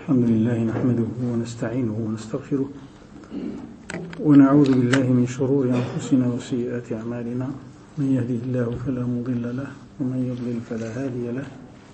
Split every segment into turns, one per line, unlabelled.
الحمد لله نحمده ونستعينه ونستغفره ونعوذ بالله من شرور أنفسنا وسيئات أعمالنا، من يهده الله فلا مضل له ومن يضلل فلا هادي له.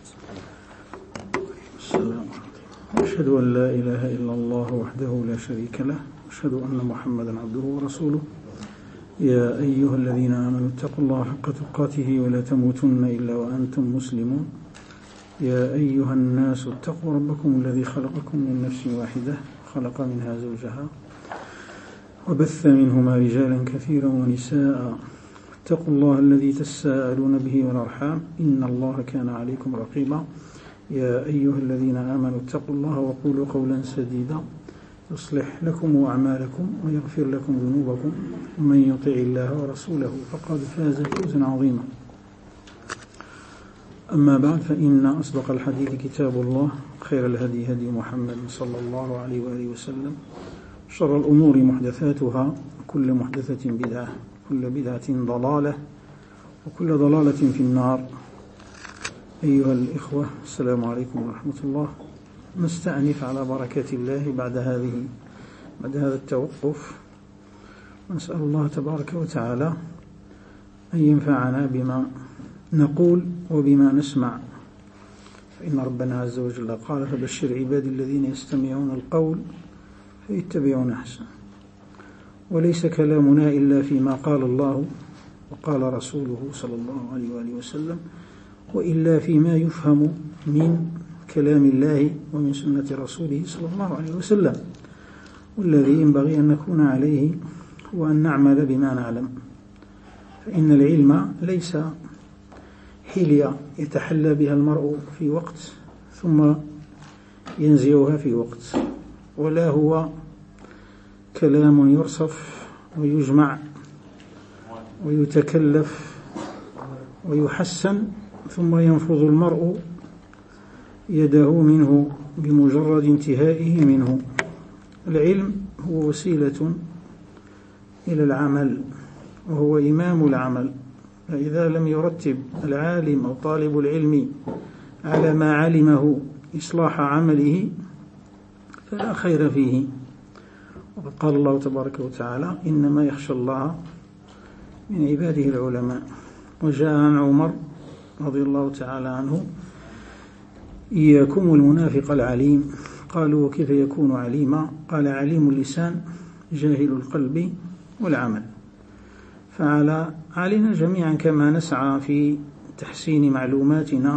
أشهد أن لا إله إلا الله وحده لا شريك له، أشهد أن محمدا عبده ورسوله. يا أيها الذين آمنوا اتقوا الله حق تقاته ولا تموتن إلا وأنتم مسلمون. يا أيها الناس اتقوا ربكم الذي خلقكم من نفس واحدة، خلق منها زوجها وبث منهما رجالا كثيرا ونساء. اتقوا الله الذي تساءلون به والأرحام، إن الله كان عليكم رقيبا. يا أيها الذين آمنوا اتقوا الله وقولوا قولا سديدا يصلح لكم أعمالكم ويغفر لكم ذنوبكم، ومن يطع الله ورسوله فقد فاز فوزا عظيما. أما بعد، فإن أصدق الحديث كتاب الله، خير الهدي هدي محمد صلى الله عليه وآله وسلم، شر الأمور محدثاتها، وكل محدثة بدعة، كل بدعة ضلالة، وكل ضلالة في النار. أيها الإخوة، السلام عليكم ورحمة الله. نستأنف على بركة الله بعد هذا التوقف، ونسأل الله تبارك وتعالى أن ينفعنا بما نقول وبما نسمع، فإن ربنا عز وجل قال: فبشر عبادي الذين يستمعون القول فيتبعون أحسنه. وليس كلامنا إلا فيما قال الله وقال رسوله صلى الله عليه وآله وسلم، وإلا فيما يفهم من كلام الله ومن سنة رسوله صلى الله عليه وسلم. والذي ينبغي أن نكون عليه هو أن نعمل بما نعلم، فإن العلم ليس حلية يتحلى بها المرء في وقت ثم ينزعها في وقت، ولا هو كلام يرصف ويجمع ويتكلف ويحسن ثم ينفض المرء يده منه بمجرد انتهائه منه. العلم هو وسيلة إلى العمل، وهو إمام العمل. فإذا لم يرتب العالم أو طالب العلم على ما علمه إصلاح عمله فلا خير فيه. وقد قال الله تبارك وتعالى: إنما يخشى الله من عباده العلماء. وجاء عن عمر رضي الله تعالى عنه: إياكم المنافق العليم. قالوا: وكيف يكون عليما؟ قال: عليم اللسان جاهل القلب والعمل. علينا جميعا كما نسعى في تحسين معلوماتنا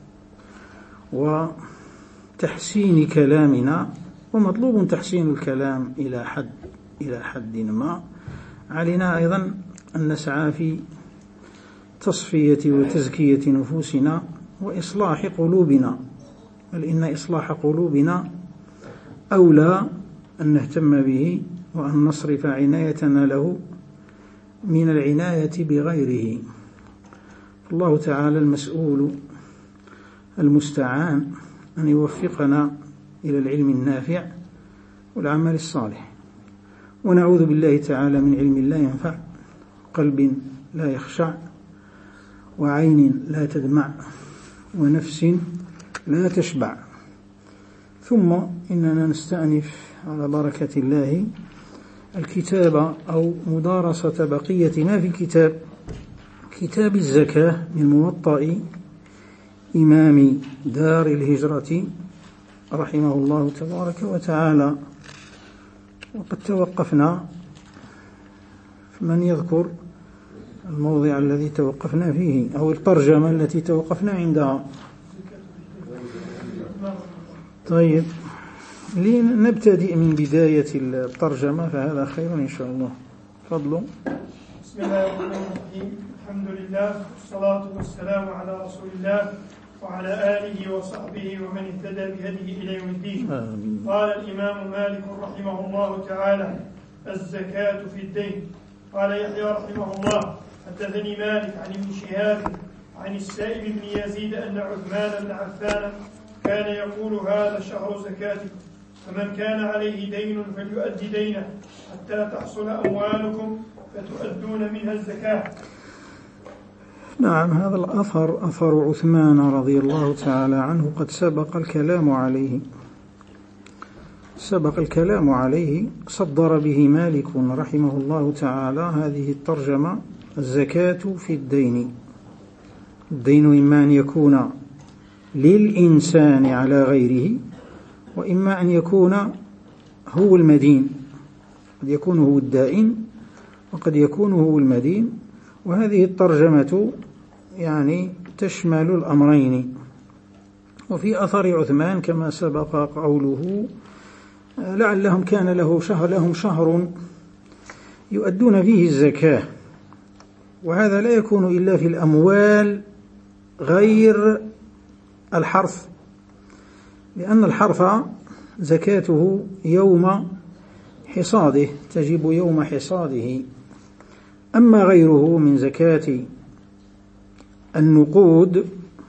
وتحسين كلامنا، ومطلوب تحسين الكلام إلى حد ما، علينا أيضا أن نسعى في تصفية وتزكية نفوسنا وإصلاح قلوبنا، بل إن إصلاح قلوبنا أولى أن نهتم به وأن نصرف عنايتنا له من العناية بغيره. الله تعالى المسؤول المستعان أن يوفقنا إلى العلم النافع والعمل الصالح، ونعوذ بالله تعالى من علم لا ينفع، قلب لا يخشع، وعين لا تدمع، ونفس لا تشبع. ثم إننا نستأنف على بركة الله الكتاب أو مدارسة بقية ما في كتاب الزكاة من موطأ إمام دار الهجرة رحمه الله تبارك وتعالى. وقد توقفنا، فمن يذكر الموضع الذي توقفنا فيه أو الترجمة التي توقفنا عندها؟ طيب، لنبتدئ من بداية الترجمة فهذا خير إن شاء الله. فضل.
بسم الله الرحمن الرحيم. الحمد لله والصلاة والسلام على رسول الله وعلى آله وصحبه ومن اهتدى بهديه إلى يوم الدين. آمين. قال الإمام مالك رحمه الله تعالى: الزكاة في الدين. قال يحيى رحمه الله: حدثني مالك عن ابن شهاب عن السائب بن يزيد أن عثمان بن عفان كان يقول: هذا شهر زكاتكم، فمن كان عليه دين فليؤدي دينه حتى تحصل أموالكم فتؤدون منها الزكاة.
نعم، هذا الأثر أثر عثمان رضي الله تعالى عنه قد سبق الكلام عليه، سبق الكلام عليه. صدر به مالك رحمه الله تعالى هذه الترجمة: الزكاة في الدين. الدين إما أن يكون للإنسان على غيره، وإما أن يكون هو المدين. قد يكون هو الدائن وقد يكون هو المدين. وهذه الترجمة يعني تشمل الأمرين. وفي أثر عثمان كما سبق قوله: لعلهم كان لهم شهر يؤدون فيه الزكاة. وهذا لا يكون إلا في الأموال غير الحرث، لأن الحرث زكاته يوم حصاده، تجب يوم حصاده. أما غيره من زكاة النقود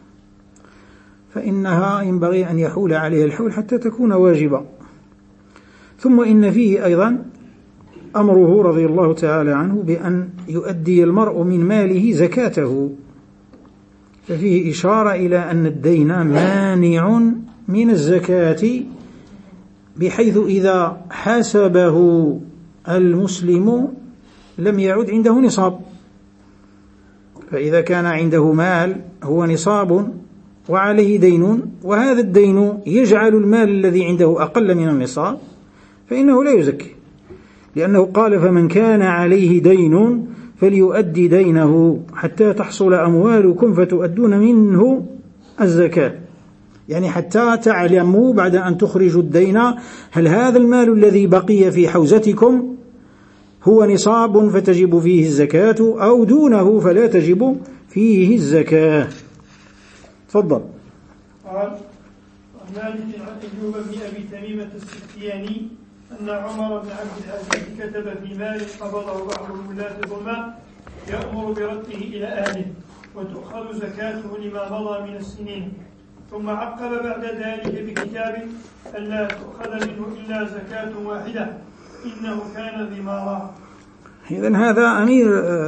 فإنها ينبغي أن يحول عليها الحول حتى تكون واجبة. ثم إن فيه أيضا أمره رضي الله تعالى عنه بأن يؤدي المرء من ماله زكاته، ففيه إشارة إلى أن الدين مانع من الزكاة، بحيث إذا حسبه المسلم لم يعد عنده نصاب. فإذا كان عنده مال هو نصاب وعليه دين، وهذا الدين يجعل المال الذي عنده أقل من النصاب، فإنه لا يزكي، لأنه قال: فمن كان عليه دين فليؤدي دينه حتى تحصل أموالكم فتؤدون منه الزكاة. يعني حتى تعلموا بعد أن تخرجوا الدين هل هذا المال الذي بقي في حوزتكم هو نصاب فتجب فيه الزكاة أو دونه فلا تجب فيه الزكاة. تفضل.
قال: مالك عن أيوب بن أبي تميمة السختياني أن عمر بن عبد العزيز كتب في مال قبضه بعض الولاة ظلما يأمر برده إلى أهله وتؤخذ زكاته لما مضى من السنين، ثم عقب بعد ذلك بكتاب ألا تؤخذ منه إلا زكاة واحدة إنه كان ضمارا.
إذن هذا أمير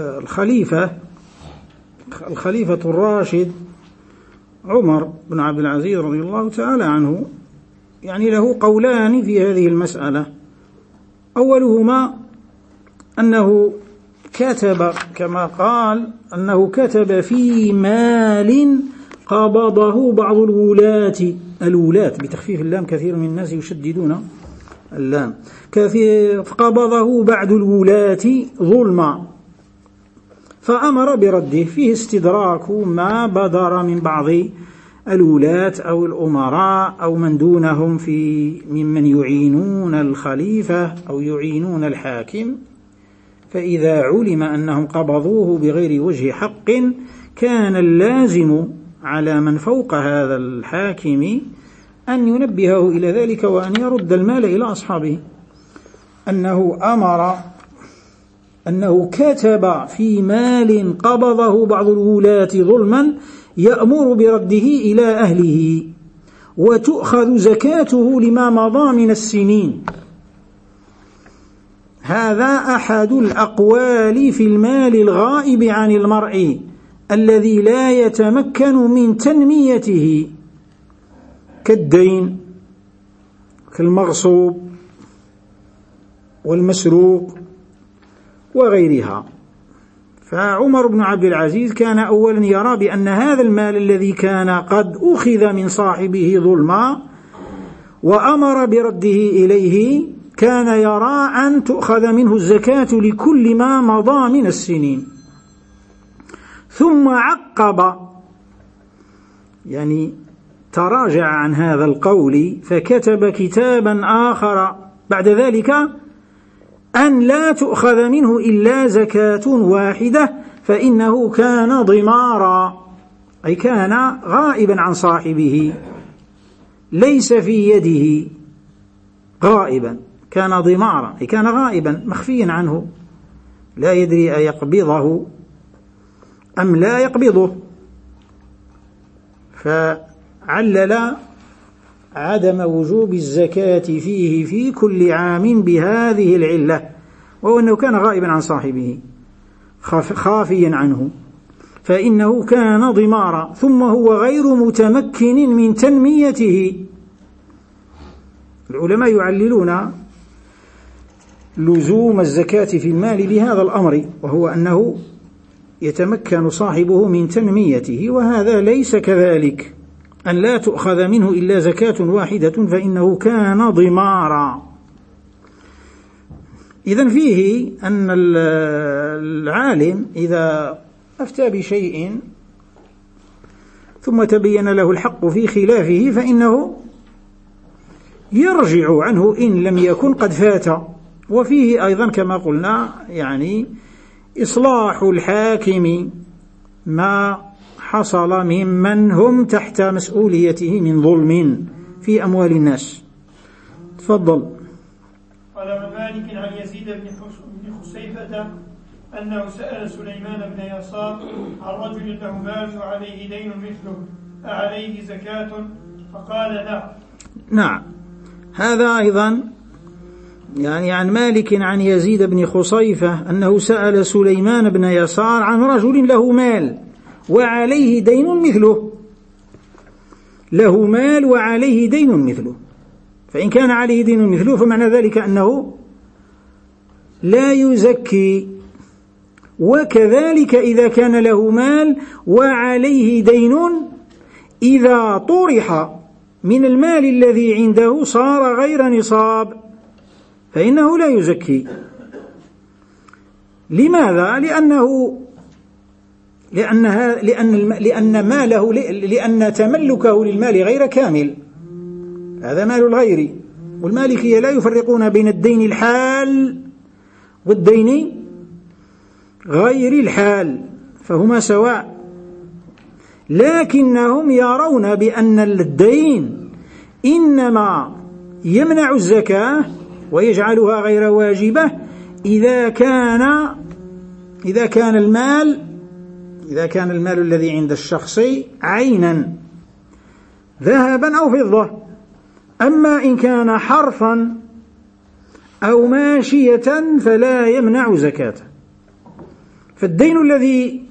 الخليفة الراشد عمر بن عبد العزيز رضي الله تعالى عنه، يعني له قولان في هذه المسألة. أولهما أنه كتب كما قال أنه كتب في مال قبضه بعض الولاة بتخفيف اللام، كثير من الناس يشددون اللام، قبضه بعض الولاة ظلما فأمر برده. فيه استدراك ما بدر من بعض الولاة أو الأمراء أو من دونهم ممن يعينون الخليفة أو يعينون الحاكم، فإذا علم أنهم قبضوه بغير وجه حق كان اللازم على من فوق هذا الحاكم أن ينبهه إلى ذلك وأن يرد المال إلى أصحابه. أنه كتب في مال قبضه بعض الولاة ظلما يأمر برده إلى أهله وتؤخذ زكاته لما مضى من السنين. هذا أحد الأقوال في المال الغائب عن المرء الذي لا يتمكن من تنميته، كالدين كالمغصوب والمسروق وغيرها. فعمر بن عبد العزيز كان أولا يرى بأن هذا المال الذي كان قد أخذ من صاحبه ظلما وأمر برده إليه كان يرى أن تؤخذ منه الزكاة لكل ما مضى من السنين. ثم عقب، يعني تراجع عن هذا القول فكتب كتابا آخر بعد ذلك أن لا تؤخذ منه إلا زكاة واحدة فإنه كان ضمارا، أي كان غائبا عن صاحبه، ليس في يده غائبا، كان ضمارا أي كان غائبا مخفيا عنه، لا يدري أيقبضه أم لا يقبضه. فعلل عدم وجوب الزكاة فيه في كل عام بهذه العلة، وهو أنه كان غائبا عن صاحبه خافيا عنه، فإنه كان ضمارا، ثم هو غير متمكن من تنميته، العلماء يعللون لزوم الزكاة في المال بهذا الأمر، وهو أنه يتمكن صاحبه من تنميته، وهذا ليس كذلك، أن لا تؤخذ منه إلا زكاة واحدة فإنه كان ضمارا. إذن فيه أن العالم إذا أفتى بشيء ثم تبين له الحق في خلافه فإنه يرجع عنه إن لم يكن قد فات. وفيه أيضا كما قلنا يعني إصلاح الحاكم ما حصل ممن هم تحت مسؤوليته من ظلم في أموال الناس. تفضل.
قال مالك عن يزيد بن خسيفة أنه سأل سليمان بن يسار عن رجل له مال وعليه دين مثله أعليه زكاة؟ فقال لا.
نعم، هذا أيضا يعني عن مالك عن يزيد بن خسيفة أنه سأل سليمان بن يسار عن رجل له مال وعليه دين مثله، له مال وعليه دين مثله، فإن كان عليه دين مثله فمعنى ذلك أنه لا يزكي. وكذلك إذا كان له مال وعليه دين إذا طرح من المال الذي عنده صار غير نصاب فإنه لا يزكي. لماذا؟ لأن تملكه للمال غير كامل، هذا مال الغير. والمالكية لا يفرقون بين الدين الحال والدين غير الحال، فهما سواء، لكنهم يرون بأن الدين إنما يمنع الزكاة ويجعلها غير واجبة إذا كان المال الذي عند الشخص عينا ذهبا أو فضة. أما إن كان حرفا أو ماشية فلا يمنع زكاة. فالدين الذي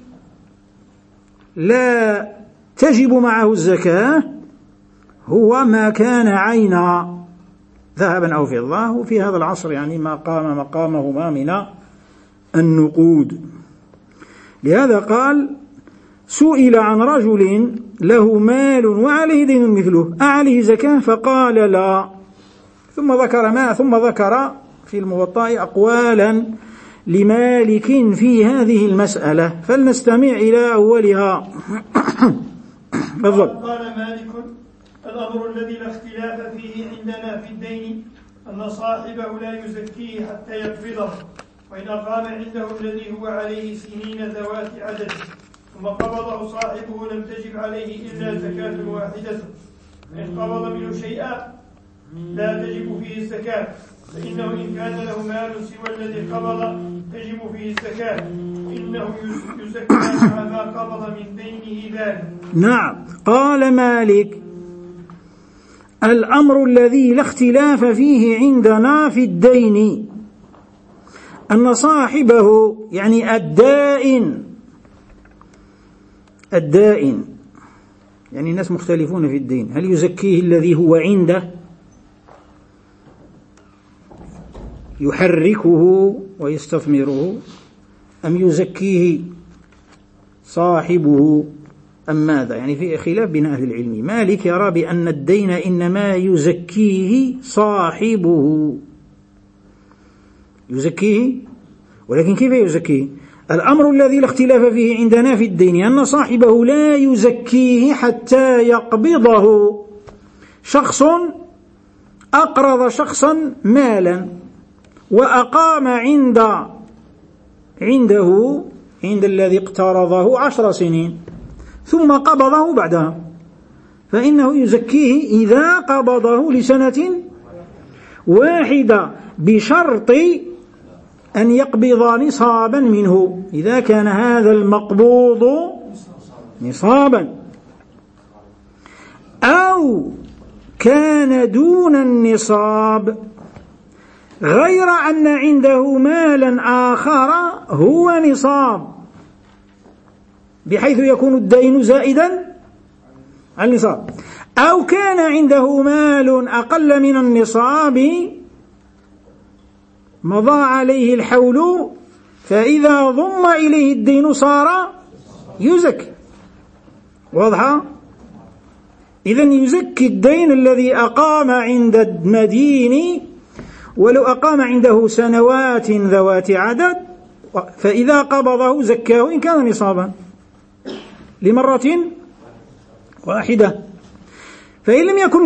لا تجب معه الزكاة هو ما كان عينا ذهبا أو فضة، وفي هذا العصر يعني ما قام مقامهما من النقود. لهذا قال سئل عن رجل له مال وعليه دين مثله أعليه زكاة؟ فقال لا. ثم ذكر في الموطأ أقوالا لمالك في هذه المسألة، فلنستمع إلى أولها.
قال مالك الأمر الذي لا اختلاف فيه عندنا في الدين أن صاحبه لا يزكيه حتى يقبضه، وإن أقام عنده الذي هو عليه سنين ذوات عدد ثم قبضه صاحبه لم تجب عليه إلا زكاة واحدة. فإن قبض منه شيئا لا تجب فيه الزكاة، فإنه إن كان له مال سوى الذي قبض تجب فيه الزكاة، إنه يزكى مع ما قبض من دينه ذلك.
نعم. قال مالك الأمر الذي لا اختلاف فيه عندنا في الدين أن صاحبه يعني الدائن يعني الناس مختلفون في الدين، هل يزكيه الذي هو عنده يحركه ويستثمره أم يزكيه صاحبه أم ماذا؟ يعني في خلاف بين أهل العلم. مالك يرى بأن الدين إنما يزكيه صاحبه، يزكيه، ولكن كيف يزكيه؟ الأمر الذي لا اختلاف فيه عندنا في الدين أن صاحبه لا يزكيه حتى يقبضه. شخص أقرض شخصا مالا وأقام عنده عند الذي اقترضه 10 سنين ثم قبضه بعدها، فإنه يزكيه إذا قبضه لسنة واحدة بشرط أن يقبض نصابا منه، إذا كان هذا المقبوض نصابا أو كان دون النصاب، غير أن عنده مالا آخر هو نصاب بحيث يكون الدين زائدا عن النصاب. أو كان عنده مال أقل من النصاب مضى عليه الحول، فإذا ضم إليه الدين صار يزكي. واضحة؟ إذن يزكي الدين الذي أقام عند المدين ولو أقام عنده سنوات ذوات عدد، فإذا قبضه زكاه إن كان نصابا لمرة واحدة. فإن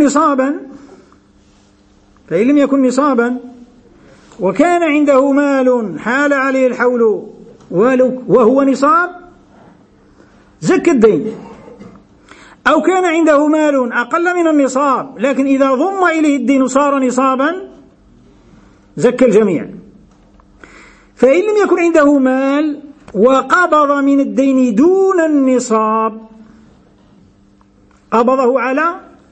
لم يكن نصابا وكان عنده مال حال عليه الحول وهو نصاب زكى الدين، أو كان عنده مال أقل من النصاب لكن إذا ضم إليه الدين صار نصابا زكى الجميع. فإن لم يكن عنده مال وقبض من الدين دون النصاب قبضه على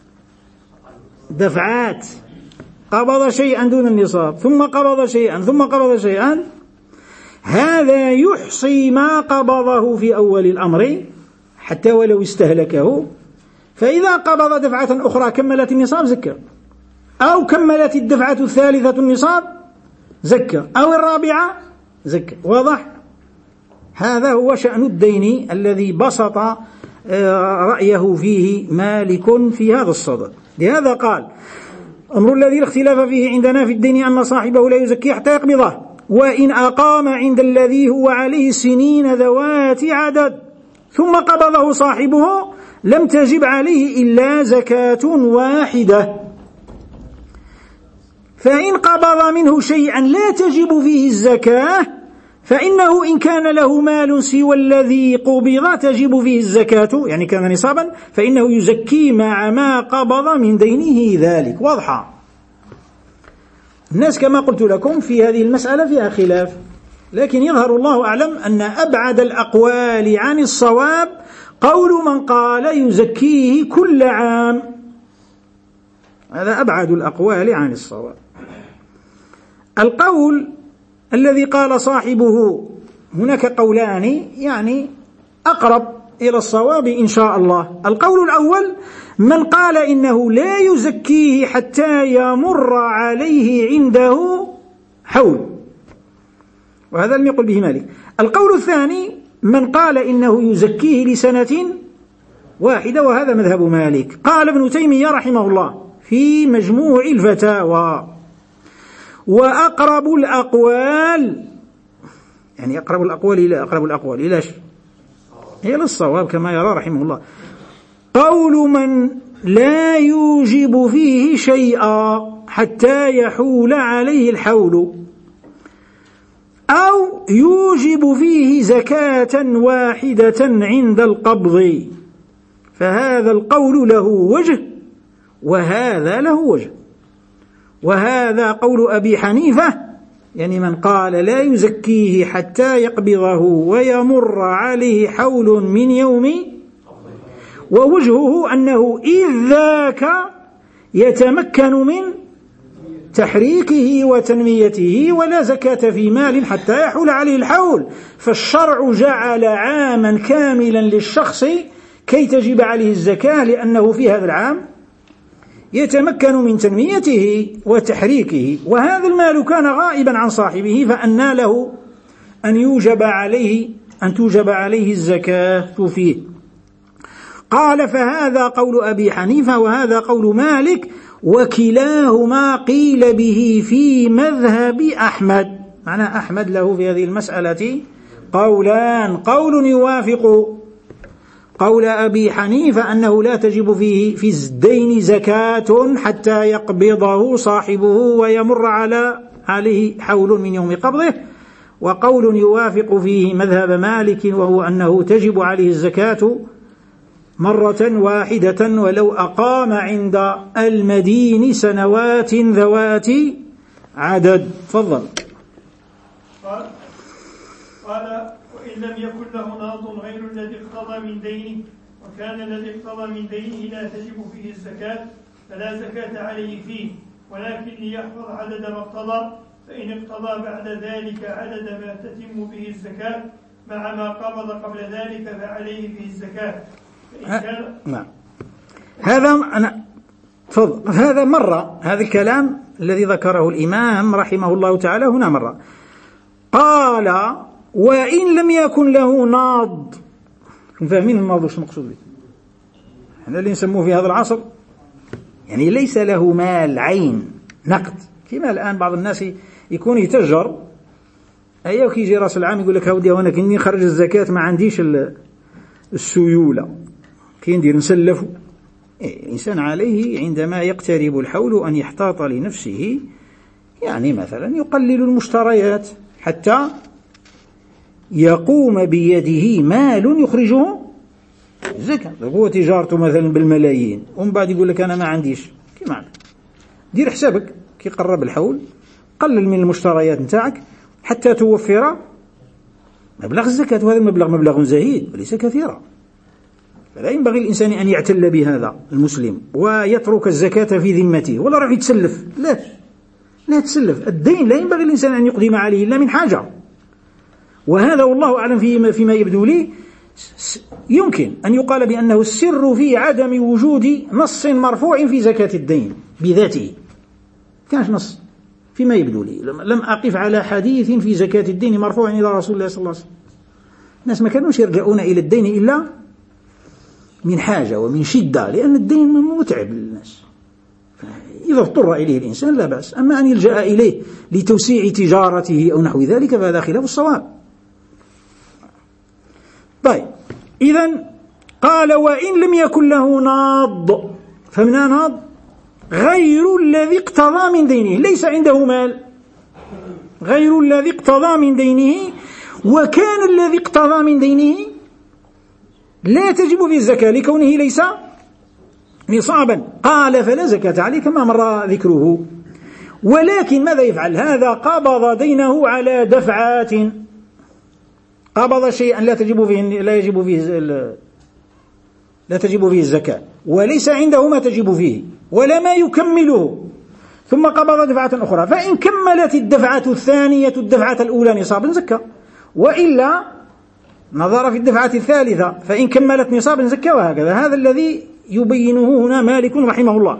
دفعات، قبض شيئا دون النصاب ثم قبض شيئا ثم قبض شيئا، هذا يحصي ما قبضه في أول الأمر حتى ولو استهلكه، فإذا قبض دفعة أخرى كملت النصاب زكى، أو كملت الدفعة الثالثة النصاب زكى، أو الرابعة زكى. واضح؟ هذا هو شأن الدين الذي بسط رأيه فيه مالك في هذا الصدد. لهذا قال: أمر الذي الاختلاف فيه عندنا في الدين أن صاحبه لا يزكي حتى يقبضه، وإن أقام عند الذي هو عليه سنين ذوات عدد ثم قبضه صاحبه لم تجب عليه إلا زكاة واحدة. فإن قبض منه شيئا لا تجب فيه الزكاة فإنه إن كان له مال سوى الذي قبض تجب فيه الزكاة، يعني كان نصابا، فإنه يزكي مع ما قبض من دينه ذلك. واضحة؟ الناس كما قلت لكم في هذه المسألة فيها خلاف، لكن يظهر الله أعلم أن أبعد الأقوال عن الصواب قول من قال يزكيه كل عام، هذا أبعد الأقوال عن الصواب. القول الذي قال صاحبه، هناك قولان يعني أقرب إلى الصواب إن شاء الله. القول الأول من قال إنه لا يزكيه حتى يمر عليه عنده حول، وهذا لم يقل به مالك. القول الثاني من قال إنه يزكيه لسنة واحدة، وهذا مذهب مالك. قال ابن تيمية رحمه الله في مجموع الفتاوى: وأقرب الأقوال، يعني أقرب الأقوال إلى الصواب كما يرى رحمه الله، قول من لا يوجب فيه شيئا حتى يحول عليه الحول، أو يوجب فيه زكاة واحدة عند القبض، فهذا القول له وجه وهذا له وجه. وهذا قول أبي حنيفة، يعني من قال لا يزكيه حتى يقبضه ويمر عليه حول من يوم، ووجهه أنه إذ ذاك يتمكن من تحريكه وتنميته ولا زكاة في مال حتى يحول عليه الحول، فالشرع جعل عاما كاملا للشخص كي تجب عليه الزكاة، لأنه في هذا العام يتمكن من تنميته وتحريكه، وهذا المال كان غائبا عن صاحبه، فأنى له أن توجب عليه الزكاة فيه. قال: فهذا قول أبي حنيفة وهذا قول مالك، وكلاهما قيل به في مذهب أحمد. معنى أحمد له في هذه المسألة قولان: قول يوافق قول أبي حنيفة أنه لا تجب فيه في الدين زكاة حتى يقبضه صاحبه ويمر عليه حول من يوم قبضه، وقول يوافق فيه مذهب مالك وهو أنه تجب عليه الزكاة مرة واحدة ولو أقام عند المدين سنوات ذوات عدد. تفضل.
قال: وإن لم يكن له ناض غير الذي اقتضى من دينه، وكان الذي اقتضى من دينه لا تجب فيه الزكاة، فلا زكاة عليه فيه، ولكن ليحفظ عدد ما اقتضى، فإن اقتضى بعد ذلك عدد ما تتم به الزكاة مع ما قبض قبل ذلك فعليه فيه الزكاة.
نعم. هذا مرة، هذا الكلام الذي ذكره الإمام رحمه الله تعالى هنا مرة. قال وإن لم يكن له ناض. فاهمين الناض وش مقصود به؟ احنا اللي نسموه في هذا العصر يعني ليس له مال عين نقد، كما الآن بعض الناس يكون يتجر أيوة كيجي راس العام يقول لك هودي وانا كني خرج الزكاة ما عنديش السيولة كي ندير نسلف. الإنسان عليه عندما يقترب الحول أن يحتاط لنفسه، يعني مثلا يقلل المشتريات حتى يقوم بيده مال يخرجه الزكاة. هو تجارته مثلا بالملايين ومن بعد يقول لك أنا ما عنديش، كيف معنى؟ دير حسابك كي قرب الحول قلل من المشتريات نتاعك حتى توفر مبلغ الزكاة، وهذا المبلغ مبلغ زهيد وليس كثيرا. فلا ينبغي الإنسان أن يعتل بهذا المسلم ويترك الزكاة في ذمته ولا راح يتسلف. لا تسلف. الدين لا ينبغي الإنسان أن يقدم عليه إلا من حاجة، وهذا والله أعلم فيما يبدو لي يمكن أن يقال بأنه السر في عدم وجود نص مرفوع في زكاة الدين بذاته. كانش نص فيما يبدو لي، لم أقف على حديث في زكاة الدين مرفوع إلى رسول الله صلى الله عليه وسلم. الناس ما كانوش يرجعون إلى الدين إلا من حاجة ومن شدة، لأن الدين متعب للناس. إذا اضطر إليه الإنسان لا بأس، أما أن يلجأ إليه لتوسيع تجارته أو نحو ذلك فهذا خلاف الصواب. طيب إذن قال وإن لم يكن له ناض، فمن ناض غير الذي اقتضى من دينه، ليس عنده مال، غير الذي اقتضى من دينه، وكان الذي اقتضى من دينه لا تجب فيه الزكاة لكونه ليس نصابا. قال فلا زكاة عليه كما مر ذكره. ولكن ماذا يفعل؟ هذا قبض دينه على دفعات، قبض شيئا لا تجب فيه الزكاة، وليس عنده ما تجب فيه ولا ما يكمله، ثم قبض دفعة أخرى، فإن كملت الدفعة الثانية الدفعة الأولى نصابا زكى، وإلا نظر في الدفعة الثالثة فإن كملت نصابا زكى، وهكذا. هذا الذي يبينه هنا مالك رحمه الله.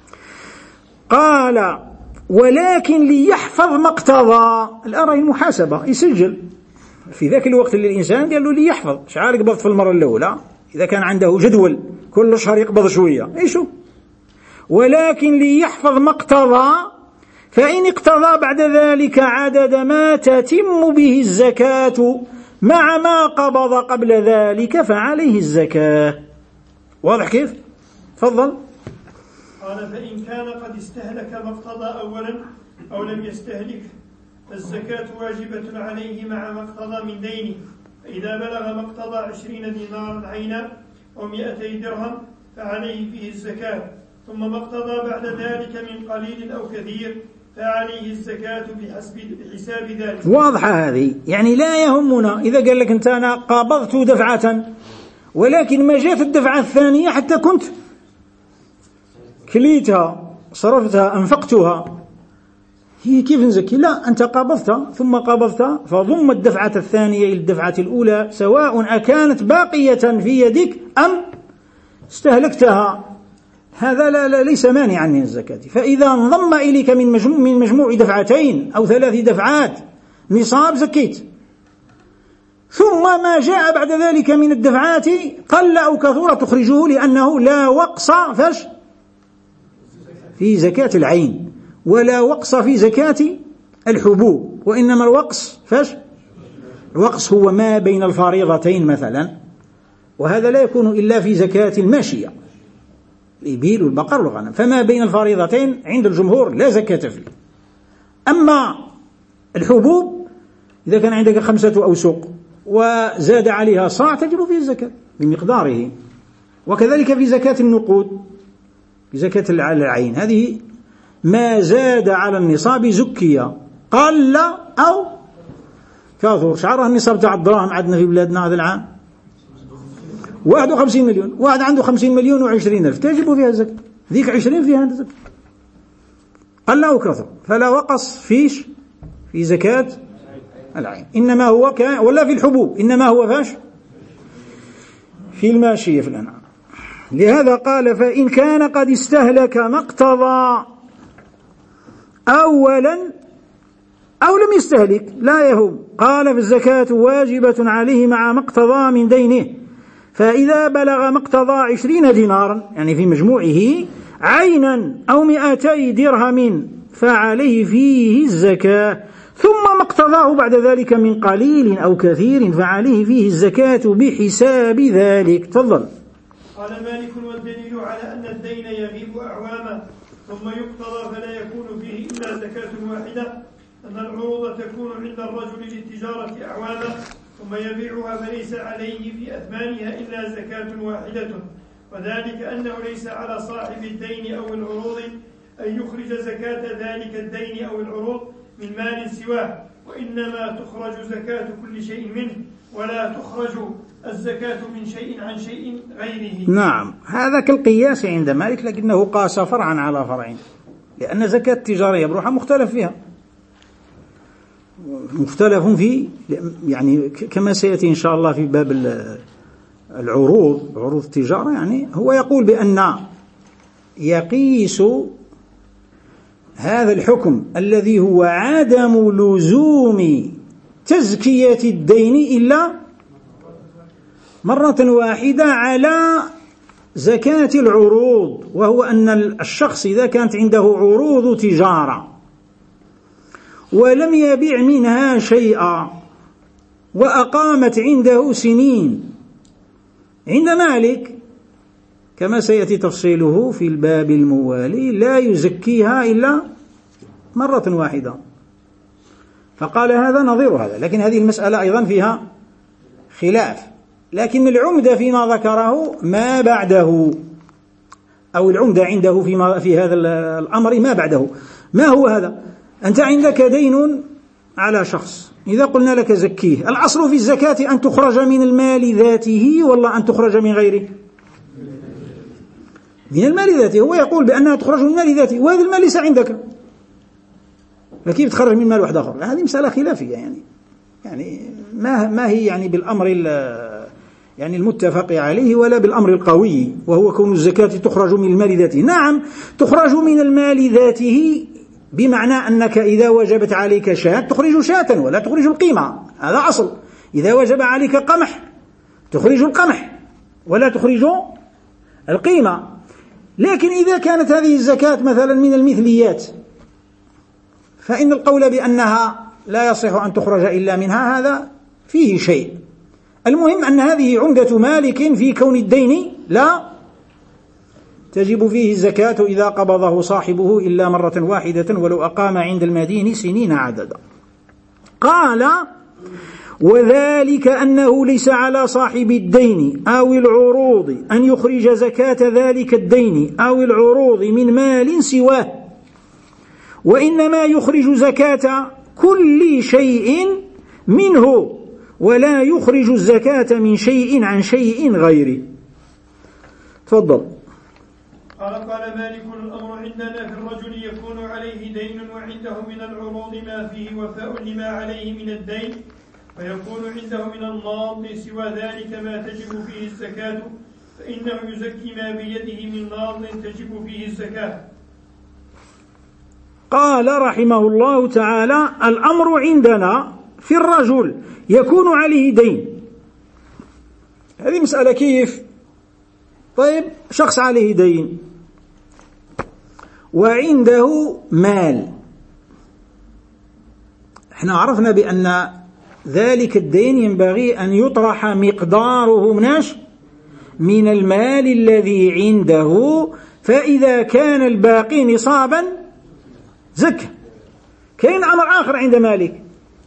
قال ولكن ليحفظ ما اقتضى. الآن المحاسبة يسجل في ذاك الوقت اللي الإنسان قال له ليحفظ شعار قبض في المرة الأولى، إذا كان عنده جدول كل شهر يقبض شوية إيشو، ولكن ليحفظ ما اقتضى، فإن اقتضى بعد ذلك عدد ما تتم به الزكاة مع ما قبض قبل ذلك فعليه الزكاة. واضح كيف؟ تفضل.
قال فإن كان قد استهلك ما اقتضى أولا أو لم يستهلك فالزكاة واجبة عليه مع ما اقتضى من دينه، فإذا بلغ ما اقتضى 20 دينارا عينا أو 200 درهم فعليه فيه الزكاة، ثم ما اقتضى بعد ذلك من قليل أو كثير فعليه الزكاة بحساب ذلك. واضحة
هذه، يعني لا يهمنا إذا قال لك أنت أنا قابضت دفعة ولكن ما جاءت الدفعة الثانية حتى كنت كليتها صرفتها أنفقتها، هي كيف نزكي؟ لا، أنت قابضتها ثم قابضتها فضم الدفعة الثانية إلى الدفعة الأولى سواء أكانت باقية في يدك أم استهلكتها، هذا لا ليس مانعا من الزكاة. فإذا انضم إليك من مجموع دفعتين أو 3 دفعات نصاب زكيت، ثم ما جاء بعد ذلك من الدفعات قل أو كثر تخرجه، لأنه لا وقص في زكاة العين ولا وقص في زكاة الحبوب، وإنما الوقص الوقص هو ما بين الفريضتين مثلا، وهذا لا يكون إلا في زكاة الماشية الإبل والبقر والغنم، فما بين الفريضتين عند الجمهور لا زكاة فيه. أما الحبوب إذا كان عندك 5 أوسق وزاد عليها صاع تجب فيه الزكاة بمقداره، وكذلك في زكاة النقود، في زكاة العين، هذه ما زاد على النصاب زكية قل أو كثر. شعرها النصاب تاع الدراهم عندنا في بلادنا هذا العام 51 مليون، واحد عنده 50 مليون و20 ألف تجب فيها الزكاة، ذيك 20 فيها الزكاة قل أو كثر، فلا وقص فيش في زكاة العين، إنما هو ولا في الحبوب، إنما هو في الماشية في الأنعام. لهذا قال فإن كان قد استهلك ما اقتضى أولا أو لم يستهلك لا يهم، قال فالزكاة واجبة عليه مع ما اقتضى من دينه، فإذا بلغ ما اقتضى 20 دينارا يعني في مجموعه عينا أو 200 درهم فعليه فيه الزكاة، ثم ما اقتضاه بعد ذلك من قليل أو كثير فعليه فيه الزكاة بحساب ذلك. تفضل.
قال مالك والدليل على أن الدين يغيب أعواما ثم يقتضى فلا يكون فيه إلا زكاة واحدة أن العروض تكون عند الرجل للتجارة أعواما ثم يبيعها فليس عليه في أثمانها إلا زكاة واحدة، وذلك أنه ليس على صاحب الدين أو العروض أن يخرج زكاة ذلك الدين أو العروض من مال سواه، وإنما تخرج زكاة كل شيء منه ولا تخرج الزكاة من شيء عن شيء غيره.
نعم، هذا كالقياس عند مالك لكنه قاس فرعا على فرع، لأن زكاة التجارية بروحها مختلف فيها، مختلف في يعني كما سيأتي إن شاء الله في باب العروض، عروض التجارة، يعني هو يقول بأن يقيس هذا الحكم الذي هو عدم لزوم تزكية الدين إلا مرة واحدة على زكاة العروض، وهو أن الشخص إذا كانت عنده عروض تجارة ولم يبيع منها شيئا وأقامت عنده سنين عند مالك كما سيأتي تفصيله في الباب الموالي لا يزكيها إلا مرة واحدة، فقال هذا نظير هذا، لكن هذه المسألة أيضا فيها خلاف، لكن العمدة فيما ذكره ما بعده، أو العمدة عنده في هذا الأمر ما بعده. ما هو هذا؟ أنت عندك دين على شخص، إذا قلنا لك زكيه، الأصل في الزكاة أن تخرج من المال ذاته ولا أن تخرج من غيره؟ من المال ذاته. هو يقول بأنها تخرج من المال ذاته وهذا المال ليس عندك، فكيف تخرج من مال واحد آخر؟ هذه مسألة خلافية، يعني ما هي يعني بالأمر يعني المتفق عليه ولا بالأمر القوي، وهو كون الزكاة تخرج من المال ذاته. نعم تخرج من المال ذاته بمعنى أنك إذا وجبت عليك شاة تخرج شاة ولا تخرج القيمة، هذا أصل. إذا وجب عليك قمح تخرج القمح ولا تخرج القيمة. لكن إذا كانت هذه الزكاة مثلا من المثليات فإن القول بأنها لا يصح أن تخرج إلا منها هذا فيه شيء. المهم أن هذه عمدة مالك في كون الدين لا تجب فيه الزكاة إذا قبضه صاحبه إلا مرة واحدة ولو أقام عند المدين سنين عددا. قال وذلك أنه ليس على صاحب الدين أو العروض أن يخرج زكاة ذلك الدين أو العروض من مال سواه، وإنما يخرج زكاة كل شيء منه ولا يخرج الزكاة من شيء عن شيء غيره. تفضل.
قال مالك الأمر عندنا في الرجل يكون عليه دين وعنده من العروض ما فيه وفاء لما عليه من الدين، ويكون عنده من الناض سوى ذلك ما تجب فيه الزكاة، فإنه يزكي ما بيده من ناض تجب فيه الزكاة.
قال رحمه الله تعالى الأمر عندنا في الرجل يكون عليه دين. هذه مسألة كيف؟ طيب شخص عليه دين وعنده مال، احنا عرفنا بأن ذلك الدين ينبغي أن يطرح مقداره من المال الذي عنده، فإذا كان الباقي نصابا زكى. كاين أمر آخر عند مالك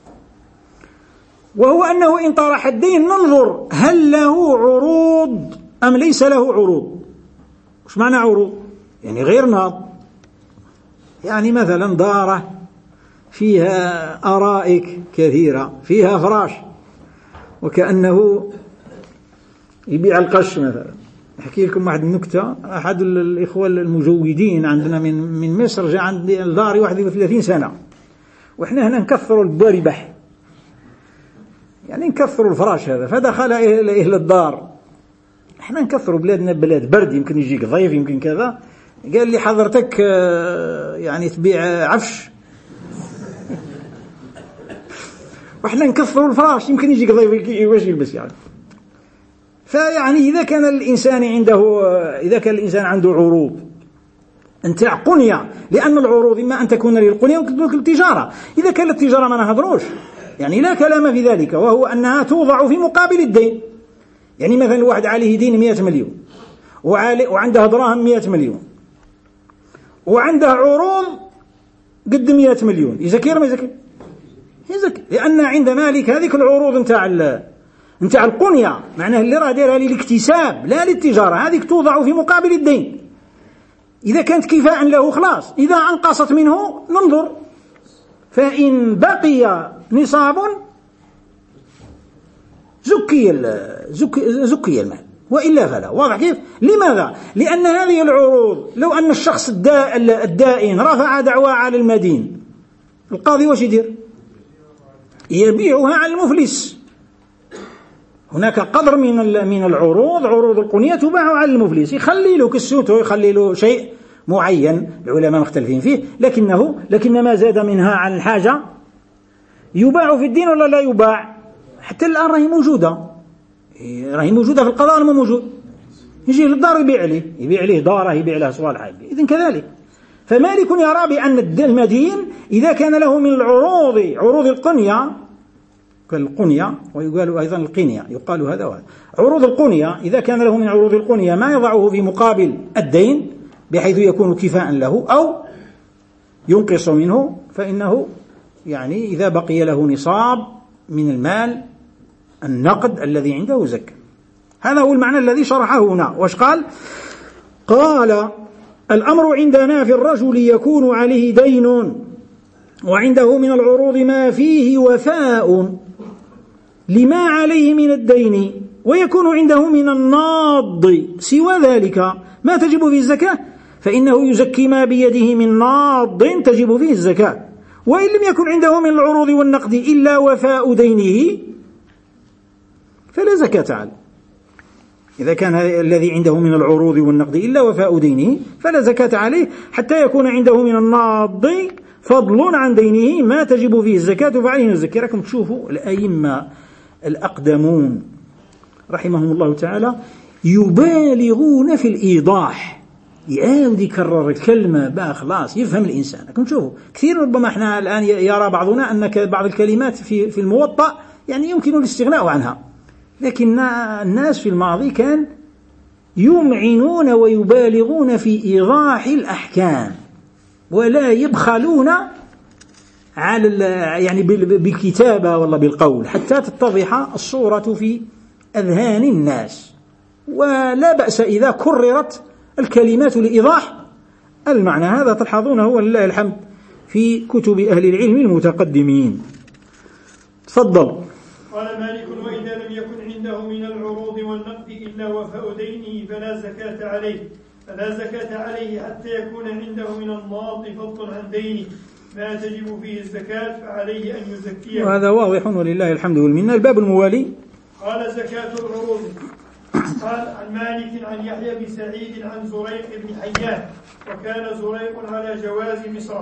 وهو أنه إن طرح الدين ننظر هل له عروض أم ليس له عروض. وش معنى عروض؟ يعني غير ناض، يعني مثلا دارة فيها أرائك كثيرة فيها فراش وكأنه يبيع القش مثلا. أحكي لكم واحد النكتة، أحد الإخوة المجودين عندنا من مصر جاء عندي داري 31 سنة، وإحنا هنا نكثروا الباربح، يعني نكثروا الفراش هذا، فدخل إلى الدار احنا نكثروا بلادنا بلاد برد، يمكن يجيك ضيف يمكن كذا، قال لي حضرتك يعني تبيع عفش، واحنا نكثروا الفراش يمكن يجيك ضيف واش يلبس يعني. فيعني إذا كان الإنسان عنده عروض نتاع قنية، لأن العروض إما أن تكون للقنية وتكون للتجارة. إذا كانت التجارة ما نهضروش، يعني لا كلام في ذلك، وهو أنها توضع في مقابل الدين. يعني مثلا واحد عليه دين 100 مليون وعنده دراهم 100 مليون وعنده عروض قد 100 مليون، يزكي ما يزكي؟ يزكي، لأن عند مالك هذيك العروض نتاع القنية، معناه اللي راه دايرها للاكتساب لا للتجارة، هذيك توضع في مقابل الدين. إذا كانت كفاء له خلاص، إذا أنقصت منه ننظر، فإن بقي نصاب زكي المال، وإلا فلا. واضح كيف؟ لماذا؟ لأن هذه العروض لو أن الشخص الدائن رفع دعوى على المدين، القاضي واش يدير؟ يبيعها على المفلس. هناك قدر من العروض، عروض القنية تباع على المفلس، يخلي له كسوته، يخلي له شيء معين، العلماء مختلفين فيه، لكن ما زاد منها عن الحاجة يباع في الدين ولا لا يباع؟ حتى الآن راهي موجودة في القضاء ولا ما موجود؟ يجي للدار يبيع ليه داره، يبيع له صوالحه. إذن كذلك فمالك يرى بأن المدين إذا كان له من العروض، عروض القنية كالقنية، ويقال أيضا القنية، يقال هذا وهذا، عروض القنية، إذا كان له من عروض القنية ما يضعه في مقابل الدين بحيث يكون كفاء له أو ينقص منه، فإنه يعني إذا بقي له نصاب من المال النقد الذي عنده زكاة. هذا هو المعنى الذي شرحه هنا. واش قال؟ قال: الأمر عندنا في الرجل يكون عليه دين وعنده من العروض ما فيه وفاء لما عليه من الدين، ويكون عنده من الناض سوى ذلك ما تجب فيه الزكاة، فإنه يزكي ما بيده من ناض تجب فيه الزكاة. وإن لم يكن عنده من العروض والنقد إلا وفاء دينه فلا زكاة عليه. إذا كان الذي عنده من العروض والنقد إلا وفاء دينه فلا زكاة عليه حتى يكون عنده من الناض فضل عن دينه ما تجب فيه الزكاة فعليه الزكاة. راكم تشوفوا الأئمة الأقدمون رحمهم الله تعالى يبالغون في الإيضاح، يعاود يكرر الكلمة بقى خلاص يفهم الإنسان. راكم تشوفوا كثير ربما احنا الآن يرى بعضنا أن بعض الكلمات في الموطأ يعني يمكن الاستغناء عنها، لكن الناس في الماضي كان يمعنون ويبالغون في إيضاح الأحكام ولا يبخلون على يعني بالكتابة ولا بالقول حتى تتضح الصورة في أذهان الناس. ولا بأس إذا كررت الكلمات لإيضاح المعنى، هذا تلحظونه ولله الحمد في كتب أهل العلم المتقدمين. تفضل.
قال مالك: وإذا لم يكن عنده من العروض والنقد إلا وفاء دينه فلا زكاة عليه حتى يكون عنده من الناض فضل عن دينه ما تجب فيه الزكاة فعليه أن يزكيه. وهذا
واضح ولله الحمد والمنة. الباب الموالي.
قال: زكاة العروض. قال عن مالك عن يحيى بن سعيد عن زريق بن حيان: وكان زريق على جواز مصر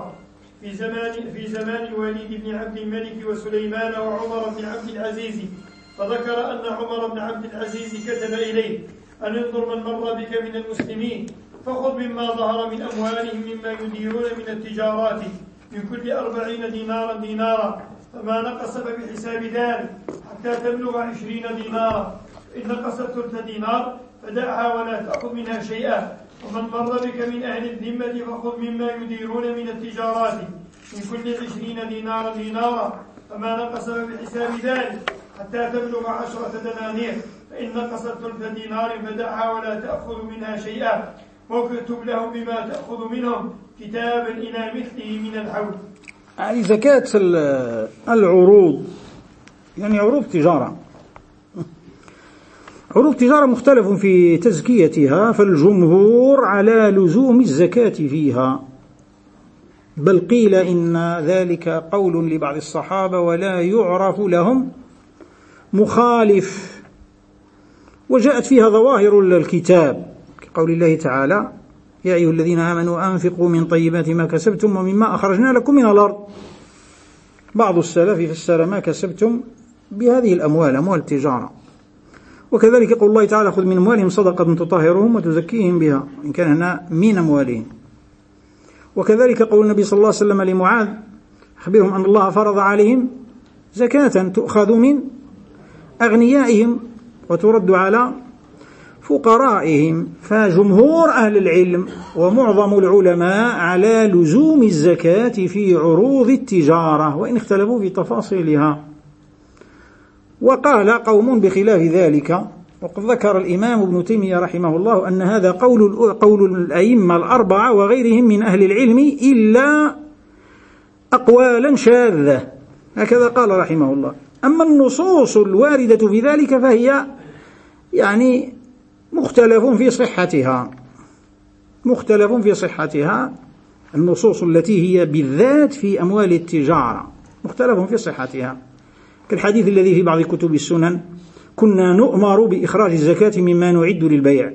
في زمان الوليد بن عبد الملك وسليمان وعمر بن عبد العزيز، فذكر أن عمر بن عبد العزيز كتب إليه أن انظر من مر بك من المسلمين فخذ مما ظهر من أموالهم مما يديرون من التجارات من كل 40 دينارا فما نقص فبحساب ذلك حتى تبلغ 20 دينارا، إن نقصت ثلث دينار فدعها ولا تأخذ منها شيئا. ومن مر بك من أهل الذمة فخذ مما يديرون من التجارات من كل 20 دينارا فما نقص بحساب ذلك حتى تبلغ 10 دنانير، فإن نقصت ثلث دينار فدعها ولا تأخذ منها شيئا، واكتب لهم بما تأخذ منهم كتابا إلى مثله من الحول.
يعني زكاة العروض يعني عروض تجارة، عروض تجارة مختلف في تزكيتها، فالجمهور على لزوم الزكاة فيها، بل قيل إن ذلك قول لبعض الصحابة ولا يعرف لهم مخالف. وجاءت فيها ظواهر الكتاب كقول الله تعالى: يا أيها الذين آمنوا أنفقوا من طيبات ما كسبتم ومما أخرجنا لكم من الأرض. بعض السلف فسر ما كسبتم بهذه الأموال، أموال التجارة. وكذلك قول الله تعالى: خذ من أموالهم صدقة تطهرهم وتزكيهم بها، إن كان هنا من أموالهم. وكذلك قول النبي صلى الله عليه وسلم لمعاذ: أخبرهم أن الله فرض عليهم زكاة تؤخذ من أغنيائهم وترد على فقرائهم. فجمهور أهل العلم ومعظم العلماء على لزوم الزكاة في عروض التجارة، وإن اختلفوا في تفاصيلها. وقال قوم بخلاف ذلك، وقد ذكر الإمام ابن تيمية رحمه الله أن هذا قول الأئمة الأربعة وغيرهم من أهل العلم إلا أقوالا شاذة، هكذا قال رحمه الله. أما النصوص الواردة في ذلك فهي يعني مختلف في صحتها. النصوص التي هي بالذات في أموال التجارة مختلف في صحتها، كالحديث الذي في بعض كتب السنن: كنا نؤمر بإخراج الزكاة مما نعد للبيع،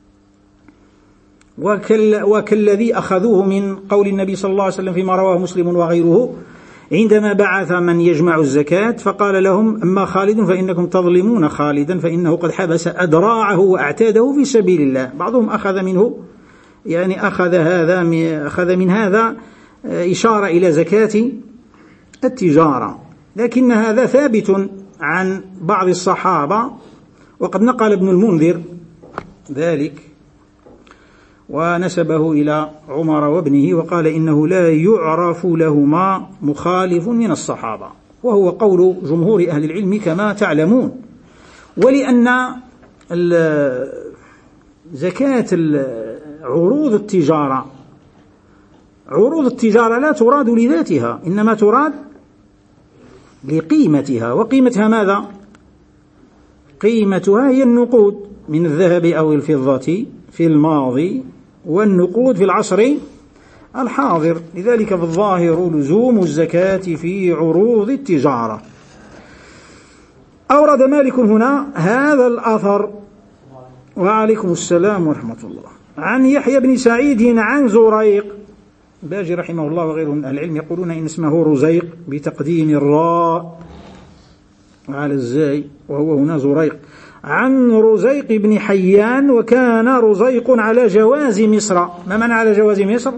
وكالذي أخذوه من قول النبي صلى الله عليه وسلم فيما رواه مسلم وغيره عندما بعث من يجمع الزكاة فقال لهم: أما خالد فإنكم تظلمون خالدا فإنه قد حبس أدراعه وأعتاده في سبيل الله. بعضهم أخذ منه يعني أخذ من هذا إشارة إلى زكاة التجارة، لكن هذا ثابت عن بعض الصحابة، وقد نقل ابن المنذر ذلك ونسبه إلى عمر وابنه، وقال: إنه لا يعرف لهما مخالف من الصحابة، وهو قول جمهور أهل العلم كما تعلمون. ولأن زكاة عروض التجارة لا تراد لذاتها، إنما تراد لقيمتها. وقيمتها ماذا؟ قيمتها هي النقود من الذهب أو الفضة في الماضي، والنقود في العصر الحاضر. لذلك في الظاهر لزوم الزكاة في عروض التجارة. أورد مالك هنا هذا الأثر، وعليكم السلام ورحمة الله، عن يحيى بن سعيد عن زريق. باجي رحمه الله وغيره من أهل العلم يقولون إن اسمه رزيق بتقديم الراء على الزاي، وهو هنا زريق، عن رزيق بن حيان. وكان رزيق على جواز مصر. ما معنى على جواز مصر؟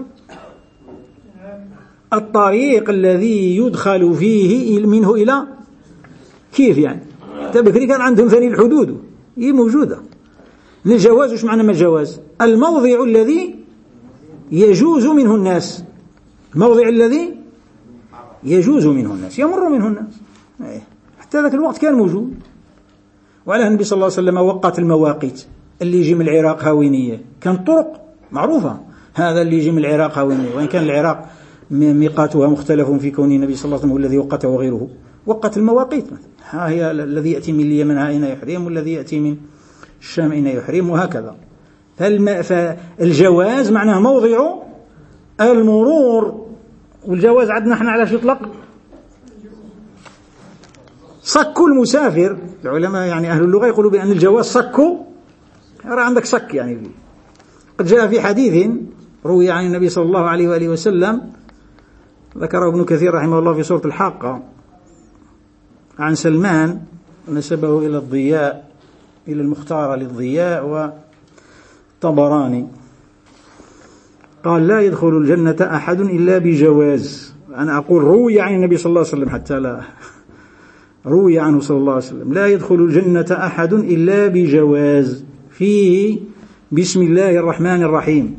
الطريق الذي يدخل فيه منه إلى كيف يعني تبكري كان عندهم ثاني الحدود هي موجودة. الجواز وش معنى ما الجواز؟ الموضع الذي يجوز منه الناس، الموضع الذي يجوز منه الناس، يمر منه الناس. حتى ذاك الوقت كان موجود. وعلى النبي صلى الله عليه وسلم وقت المواقيت. اللي يجي من العراق هاوينية كانت طرق معروفة، هذا اللي يجي من العراق هاوينية، وإن كان العراق ميقاتها مختلف في كون النبي صلى الله عليه وسلم هو الذي وقته وغيره وقت المواقيت. ها هي الذي يأتي من اليمن أين يحرم، والذي يأتي من الشام أين يحرم، وهكذا. فالجواز معناه موضع المرور. والجواز عندنا احنا على شو يطلق؟ صك المسافر. العلماء يعني أهل اللغة يقولوا بأن الجواز صك، عندك صك يعني فيه. قد جاء في حديث روي عن النبي صلى الله عليه وآله وسلم، ذكره ابن كثير رحمه الله في سورة الحاقة، عن سلمان نسبه إلى الضياء، إلى المختار للضياء وطبراني، قال: لا يدخل الجنة أحد إلا بجواز. أنا أقول روي عن النبي صلى الله عليه وسلم حتى لا روي عنه صلى الله عليه وسلم: لا يدخل الجنة أحد إلا بجواز فيه بسم الله الرحمن الرحيم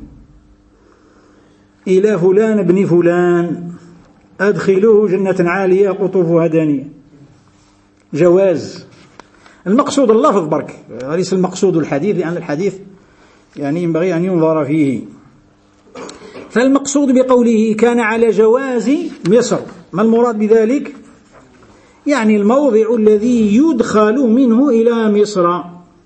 إلى فلان ابن فلان أدخلوه جنة عالية قطوفها دانية. جواز. المقصود اللفظ برك، ليس المقصود الحديث، لأن الحديث يعني ينبغي أن ينظر فيه. فالمقصود بقوله كان على جواز مصر، ما المراد بذلك؟ يعني الموضع الذي يدخل منه إلى مصر.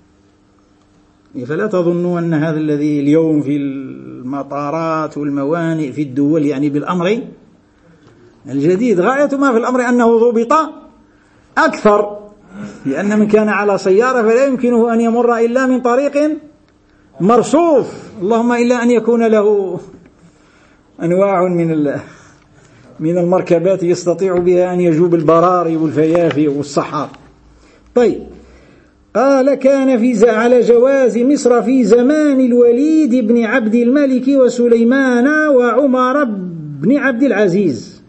فلا تظنوا أن هذا الذي اليوم في المطارات والموانئ في الدول يعني بالأمر الجديد، غاية ما في الأمر أنه ضبط أكثر لأن من كان على سيارة فلا يمكنه أن يمر إلا من طريق مرصوف، اللهم إلا أن يكون له أنواع من المركبات يستطيع بها أن يجوب البراري والفيافي والصحار. طيب، قال كان على جواز مصر في زمان الوليد بن عبد الملك وسليمان وعمر بن عبد العزيز،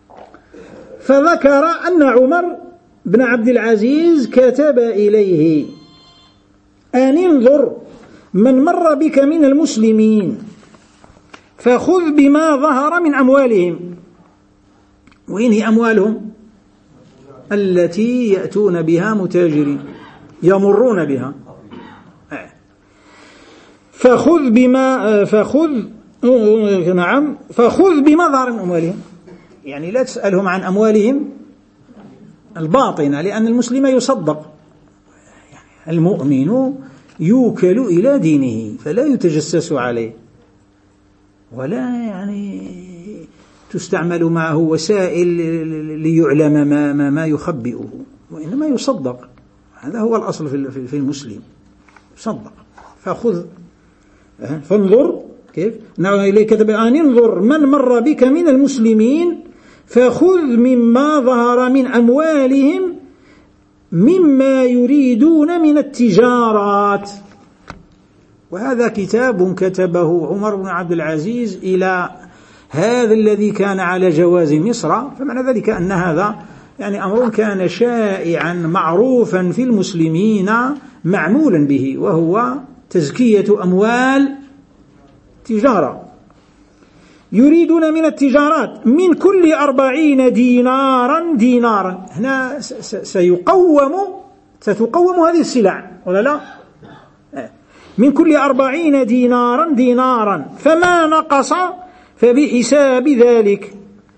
فذكر أن عمر بن عبد العزيز كتب إليه أن انظر من مر بك من المسلمين فخذ بما ظهر من أموالهم. وإن هي أموالهم؟ التي يأتون بها متاجرين يمرون بها. فخذ بما ظهر من أموالهم، يعني لا تسألهم عن أموالهم الباطنة، لأن المسلم يصدق، يعني المؤمن يوكل إلى دينه فلا يتجسس عليه ولا يعني تستعمل معه وسائل ليعلم ما يخبئه، وإنما يصدق. هذا هو الأصل في المسلم، يصدق. فانظر كيف إليك كتب أن انظر من مر بك من المسلمين فخذ مما ظهر من أموالهم مما يريدون من التجارات. وهذا كتاب كتبه عمر بن عبد العزيز إلى هذا الذي كان على جواز مصر، فمعنى ذلك أن هذا يعني أمر كان شائعا معروفا في المسلمين معمولا به، وهو تزكية أموال تجارة. يريدون من التجارات من كل 40 دينارا. هنا ستقوم هذه السلع ولا لا؟ من كل 40 دينارا فما نقص فبحساب ذلك.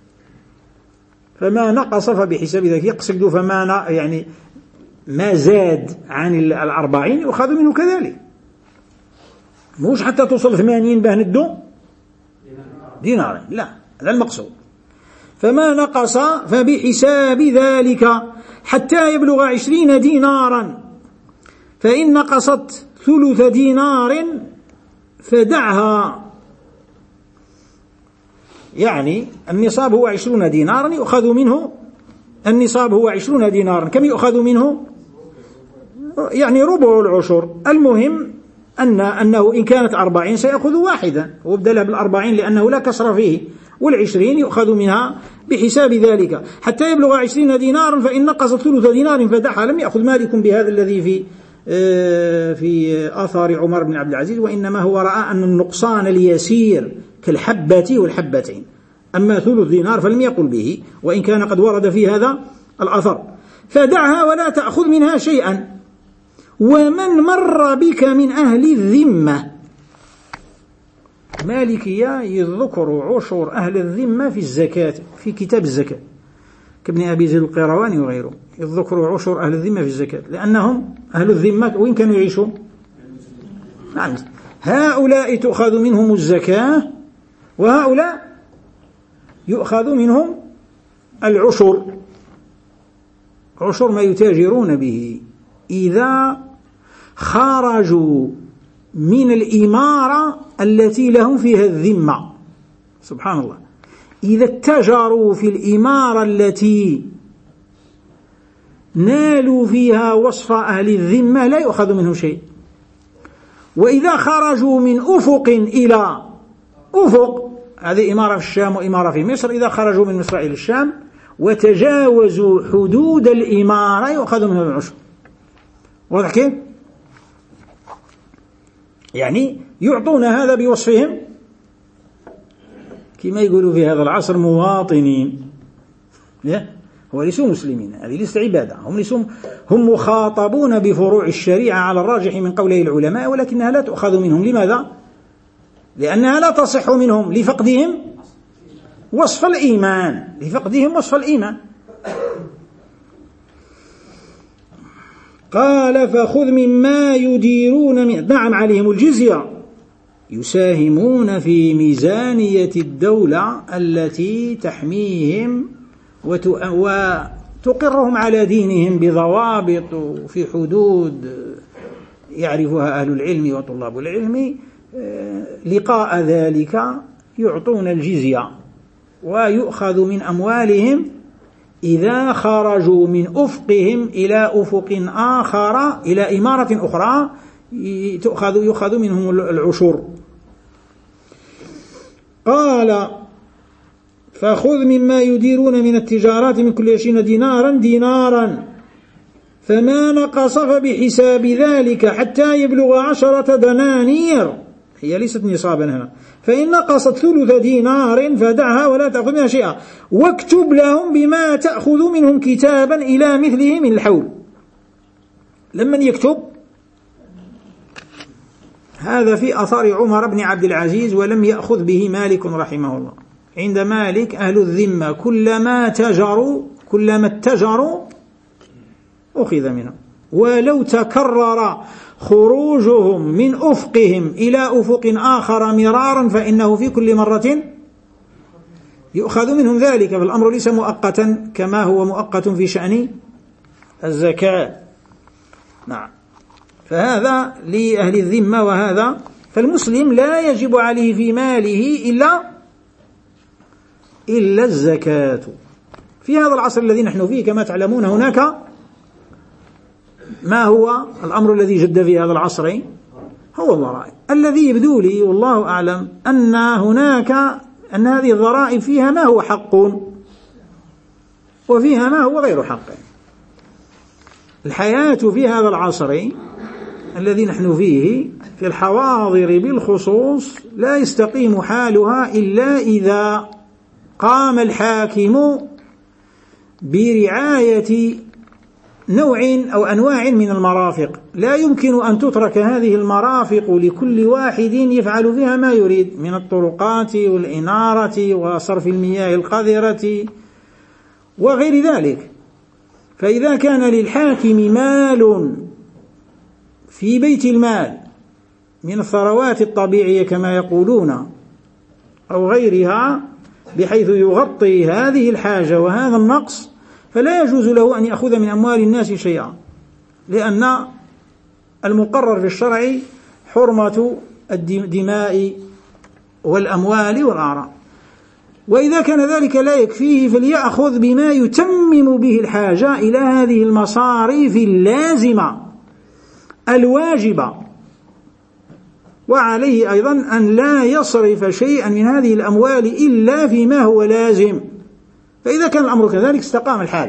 يقصد فما يعني ما زاد عن 40 يؤخذ منه كذلك، مش حتى توصل 80 باه ندو دينار، لا، هذا المقصود. فما نقص فبحساب ذلك حتى يبلغ 20 دينارا، فإن نقصت ثلث دينار فدعها. يعني النصاب هو 20 دينارا يؤخذ منه، النصاب هو 20 دينارا، كم يؤخذ منه؟ يعني ربع العشر. المهم أنه إن كانت 40 سيأخذ واحدا وابدلها بال40 لأنه لا كسر فيه، وال20 يؤخذ منها بحساب ذلك حتى يبلغ 20 دينارا، فإن نقص ثلث دينار فدعها. لم يأخذ مالك بهذا الذي في آثار عمر بن عبد العزيز، وإنما هو رأى أن النقصان اليسير كالحبة والحبتين، أما ثلث دينار فلم يقل به، وإن كان قد ورد في هذا الأثر. فدعها ولا تأخذ منها شيئا. ومن مر بك من أهل الذمة، مالكية يذكر عشر أهل الذمة في الزكاة في كتاب الزكاة كابن أبي زيد القيرواني وغيره، يذكر عشر أهل الذمة في الزكاة لأنهم أهل الذمة وين كانوا يعيشون؟ نعم، هؤلاء تؤخذ منهم الزكاة وهؤلاء يؤخذ منهم العشر، عشر ما يتاجرون به إذا خرجوا من الإمارة التي لهم فيها الذمة. سبحان الله، إذا اتجروا في الإمارة التي نالوا فيها وصف أهل الذمة لا يؤخذ منه شيء. وإذا خرجوا من أفق إلى أفق، هذه إمارة في الشام وإمارة في مصر، إذا خرجوا من مصر إلى الشام وتجاوزوا حدود الإمارة يؤخذ منهم العشر. واضح كيف؟ يعني يعطون هذا بوصفهم كما يقولوا في هذا العصر مواطنين، هو ليسوا مسلمين، هذه ليست عبادة، هم مخاطبون بفروع الشريعة على الراجح من قوله العلماء، ولكنها لا تؤخذ منهم. لماذا؟ لأنها لا تصح منهم لفقدهم وصف الإيمان، قال فخذ مما يديرون نعم عليهم الجزية، يساهمون في ميزانية الدولة التي تحميهم تقرهم على دينهم بضوابط وفي حدود يعرفها أهل العلم وطلاب العلم. لقاء ذلك يعطون الجزية ويؤخذ من أموالهم إذا خرجوا من أفقهم إلى أفق آخر، إلى إمارة أخرى، يؤخذ منهم العشور. قال: فخذ مما يديرون من التجارات من كل 20 دينارا فما نقص فبحساب ذلك حتى يبلغ 10 دنانير، هي ليست نصابا هنا، فإن نقصت 3 دينار فدعها ولا تأخذ منها شيئا، واكتب لهم بما تأخذ منهم كتابا إلى مثله من الحول. لمن يكتب؟ هذا في أثار عمر بن عبد العزيز، ولم يأخذ به مالك رحمه الله. عند مالك أهل الذمة كلما اتجروا أخذ منهم، ولو تكرر خروجهم من أفقهم إلى أفق آخر مرارا فإنه في كل مرة يؤخذ منهم ذلك، فالأمر ليس مؤقتا كما هو مؤقت في شأن الزكاة. نعم، فهذا لأهل الذمة. وهذا فالمسلم لا يجب عليه في ماله إلا الزكاة. في هذا العصر الذي نحن فيه كما تعلمون هناك ما هو الأمر الذي جد في هذا العصر؟ هو الضرائب. الذي يبدو لي والله أعلم أن هذه الضرائب فيها ما هو حق وفيها ما هو غير حق. الحياة في هذا العصر الذي نحن فيه في الحواضر بالخصوص لا يستقيم حالها إلا إذا قام الحاكم برعاية نوع أو أنواع من المرافق. لا يمكن أن تترك هذه المرافق لكل واحد يفعل فيها ما يريد من الطرقات والإنارة وصرف المياه القذرة وغير ذلك. فإذا كان للحاكم مال في بيت المال من الثروات الطبيعية كما يقولون أو غيرها بحيث يغطي هذه الحاجة وهذا النقص، فلا يجوز له أن يأخذ من أموال الناس شيئا، لأن المقرر في الشرع حرمة الدماء والأموال والأعراض. وإذا كان ذلك لا يكفيه فليأخذ بما يتمم به الحاجة إلى هذه المصاريف اللازمة الواجبة، وعليه أيضا أن لا يصرف شيئا من هذه الأموال إلا فيما هو لازم. فإذا كان الأمر كذلك استقام الحال.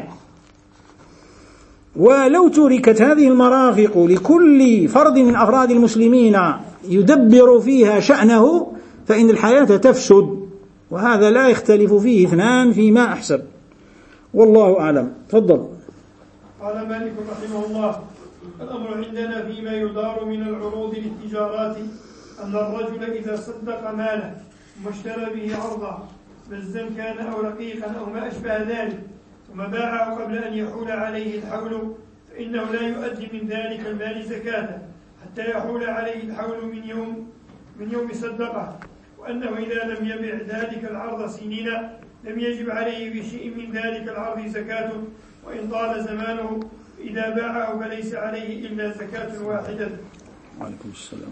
ولو تركت هذه المرافق لكل فرد من أفراد المسلمين يدبر فيها شأنه فإن الحياة تفسد، وهذا لا يختلف فيه اثنان فيما أحسب، والله أعلم. تفضل.
قال مالك رحمه الله: الأمر عندنا فيما يدار من العروض للتجارات أن الرجل إذا صدق ماله واشترى به عرضا بزا كان أو رقيقا أو ما أشبه ذلك ثم باعه قبل أن يحول عليه الحول فإنه لا يؤدي من ذلك المال زكاة حتى يحول عليه الحول من يوم صدقه، وأنه إذا لم يبع ذلك العرض سنين لم يجب عليه بشيء من ذلك العرض زكاة، وإن طال زمانه إذا باعه فليس عليه إلا زكاة واحدة.
وعليكم السلام.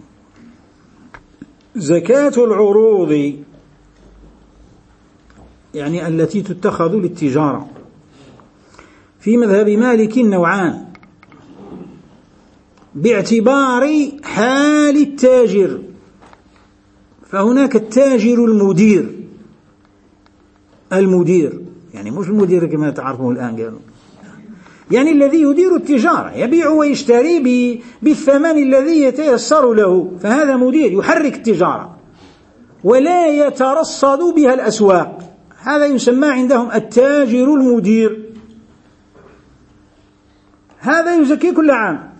زكاة العروض يعني التي تتخذ للتجارة في مذهب مالك نوعان باعتبار حال التاجر. فهناك التاجر المدير يعني مش المدير كما تعرفه الآن، قالوا يعني الذي يدير التجارة يبيع ويشتري بالثمن الذي يتيسر له، فهذا مدير يحرك التجارة ولا يترصد بها الأسواق، هذا يسمى عندهم التاجر المدير. هذا يزكي كل عام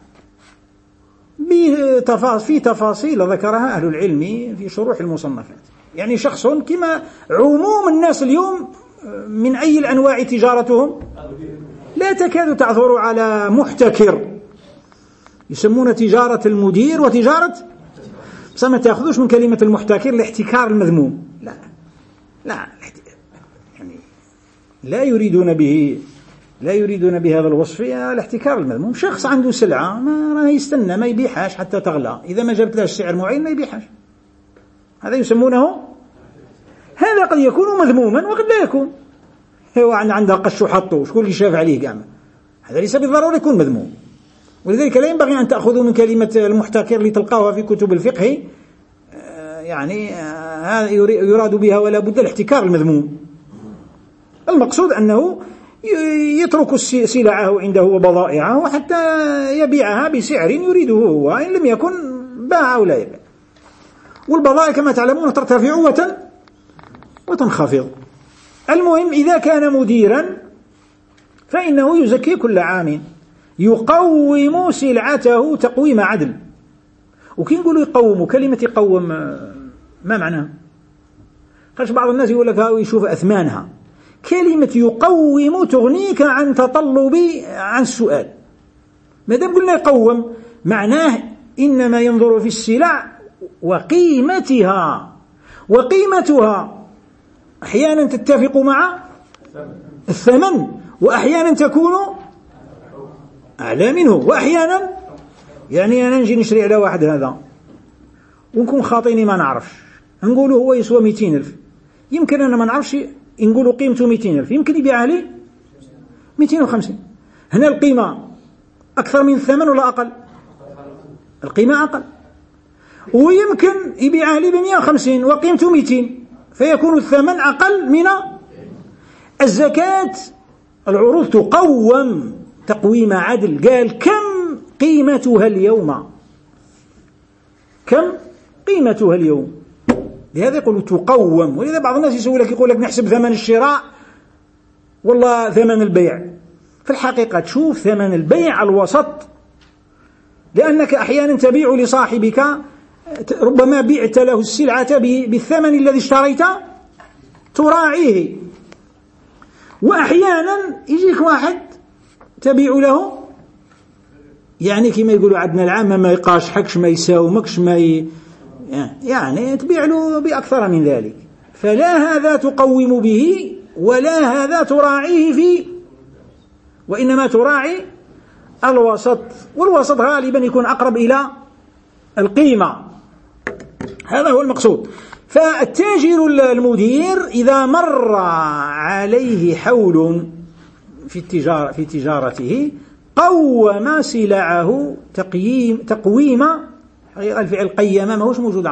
في تفاصيل ذكرها أهل العلم في شروح المصنفات. يعني شخص كما عموم الناس اليوم من أي الأنواع تجارتهم لا تكاد تعثر على محتكر، يسمون تجارة المدير وتجارة، بس ما تأخذوش من كلمة المحتكر الاحتكار المذموم، لا يعني لا يريدون به لا يريدون بهذا الوصف الاحتكار المذموم. شخص عنده سلعة ما يستنى ما يبيحاش حتى تغلى، إذا ما جبت له السعر معين ما يبيحاش، هذا يسمونه، هذا قد يكون مذموما وقد لا يكون. هو عنده قش وحطه شكون اللي شاف عليه قام، هذا ليس بالضرورة يكون مذموم. ولذلك لا ينبغي أن تأخذوا من كلمة المحتكر لتلقاها في كتب الفقه يعني هذا يراد بها ولا بد الاحتكار المذموم. المقصود أنه يترك سلعه عنده وبضائعه حتى يبيعها بسعر يريده هو، إن لم يكن باع أو لا يبيع. والبضائع كما تعلمون ترتفع وتنخفض. المهم إذا كان مديرا فإنه يزكي كل عام، يقوم سلعته تقويم عدل. وكي نقولوا يقوم، كلمة يقوم ما معناها؟ قالش بعض الناس يقول لك هاو يشوف أثمانها. كلمة يقوم تغنيك عن تطلب عن السؤال. ما دام قلنا يقوم معناه إنما ينظر في السلع وقيمتها أحيانا تتفق مع الثمن، وأحيانا تكون أعلى منه، وأحيانا يعني أنا نجي نشري على واحد هذا ونكون خاطيني ما نعرفش، نقوله هو يسوى 200,000، يمكن أنا ما نعرفش نقوله قيمته 200,000، يمكن يبيع لي 250. هنا القيمة أكثر من الثمن ولا أقل؟ القيمة أقل. ويمكن يبيع لي ب150 وقيمته 200، فيكون الثمن أقل من الزكاة. العروض تقوم تقويم عدل. قال كم قيمتها اليوم، كم قيمتها اليوم، لهذا يقولوا تقوم. ولذا بعض الناس يقول لك نحسب ثمن الشراء والله ثمن البيع. في الحقيقة تشوف ثمن البيع الوسط، لأنك أحيانا تبيع لصاحبك ربما بعت له السلعة بالثمن الذي اشتريت تراعيه، وأحيانا يجيك واحد تبيع له يعني كما يقولوا عندنا العامة ما يقاشحكش ما يساومكش يعني تبيع له بأكثر من ذلك. فلا هذا تقوم به ولا هذا تراعيه فيه، وإنما تراعي الوسط، والوسط غالبا يكون أقرب إلى القيمة. هذا هو المقصود. فالتاجر المدير إذا مر عليه حول في تجارته قوم سلعه تقويم. الفعل قيم ما هوش موجود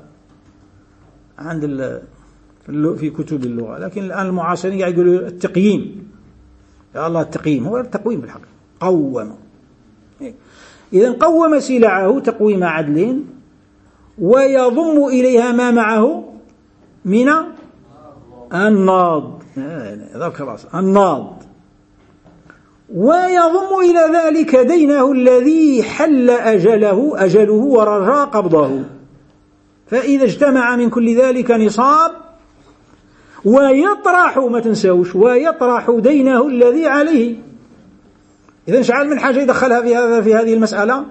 في كتب اللغة، لكن الآن المعاصرين قاعد يقولوا التقييم. يا الله التقييم هو التقويم بالحقيقة. قوم، إذن قوم سلعه تقويم عدل، ويضم إليها ما معه من الناض، الناض، ويضم إلى ذلك دينه الذي حل أجله ورجى قبضه. فإذا اجتمع من كل ذلك نصاب، ويطرح ما تنسوش ويطرح دينه الذي عليه. إذن شعال من حاجة يدخلها في هذه المسألة.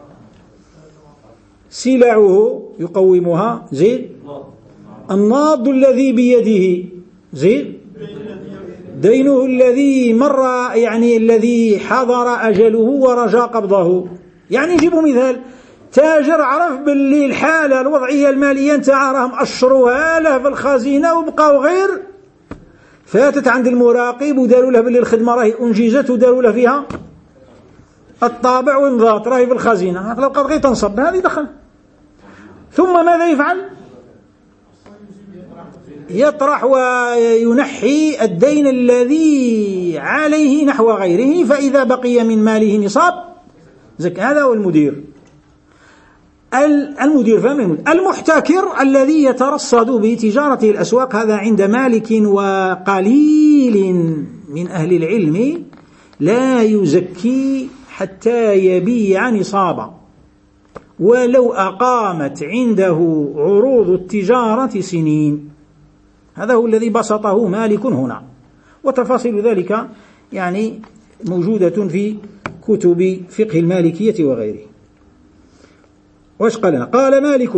سلعه يقومها زيد، الناض الذي بيده زيد، دينه الذي مر يعني الذي حضر أجله ورجى قبضه. يعني نجيبوا مثال، تاجر عرف باللي الحالة الوضعية المالية نتاعها راهم أشروها له في الخزينة وبقاو غير فاتت عند المراقب وداروا له باللي الخدمة راهي أنجزت وداروا له فيها الطابع وانضاط راهي في الخزينة، لو قد غير تنصب هذه دخل. ثم ماذا يفعل؟ يطرح وينحي الدين الذي عليه نحو غيره، فإذا بقي من ماله نصاب زكاة. هذا هو المدير. فهم المحتكر الذي يترصد بتجارته الأسواق، هذا عند مالك وقليل من أهل العلم لا يزكي حتى يبيع نصابا، ولو أقامت عنده عروض التجارة سنين. هذا هو الذي بسطه مالك هنا، وتفاصيل ذلك يعني موجودة في كتب فقه المالكية وغيره. واش قالنا؟ قال مالك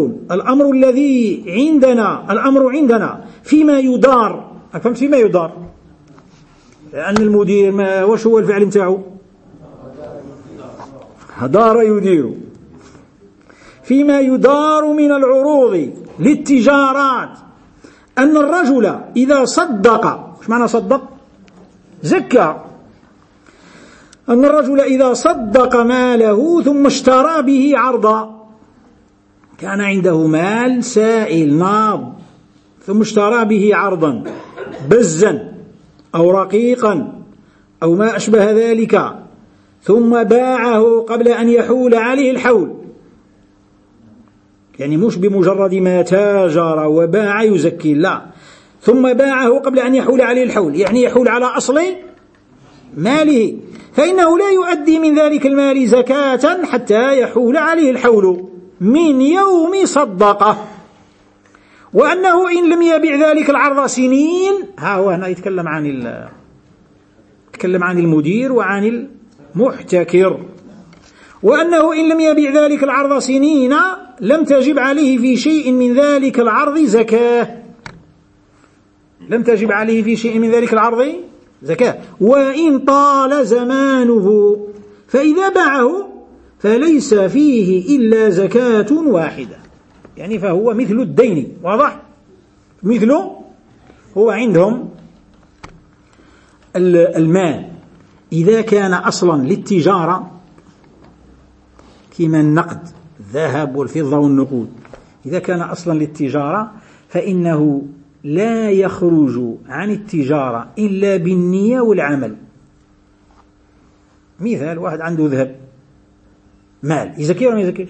الأمر عندنا فيما يدار. فهمت فيما يدار؟ لأن المدير وش هو الفعل متاعه؟ دار يدير. فيما يدار من العروض للتجارات أن الرجل إذا صدق، إيش معنى صدق؟ زكى. أن الرجل إذا صدق ماله ثم اشترى به عرضا، كان عنده مال سائل ناض ثم اشترى به عرضا بزا أو رقيقا أو ما أشبه ذلك، ثم باعه قبل أن يحول عليه الحول، يعني مش بمجرد ما تاجر وباع يزكي، لا، ثم باعه قبل أن يحول عليه الحول، يعني يحول على أصل ماله، فإنه لا يؤدي من ذلك المال زكاة حتى يحول عليه الحول من يوم صدقه. وأنه إن لم يبيع ذلك العرض سنين، ها هو هنا يتكلم عن المدير وعن المحتكر، وأنه إن لم يبيع ذلك العرض سنين لم تجب عليه في شيء من ذلك العرض زكاة، لم تجب عليه في شيء من ذلك العرض زكاة، وإن طال زمانه، فإذا باعه فليس فيه إلا زكاة واحدة، يعني فهو مثل الدين، واضح؟ مثله هو عندهم المال إذا كان أصلا للتجارة كما النقد، الذهب والفضة والنقود، إذا كان أصلا للتجارة فإنه لا يخرج عن التجارة إلا بالنية والعمل. مثال، واحد عنده ذهب مال، يزكي ولا ما يزكيش؟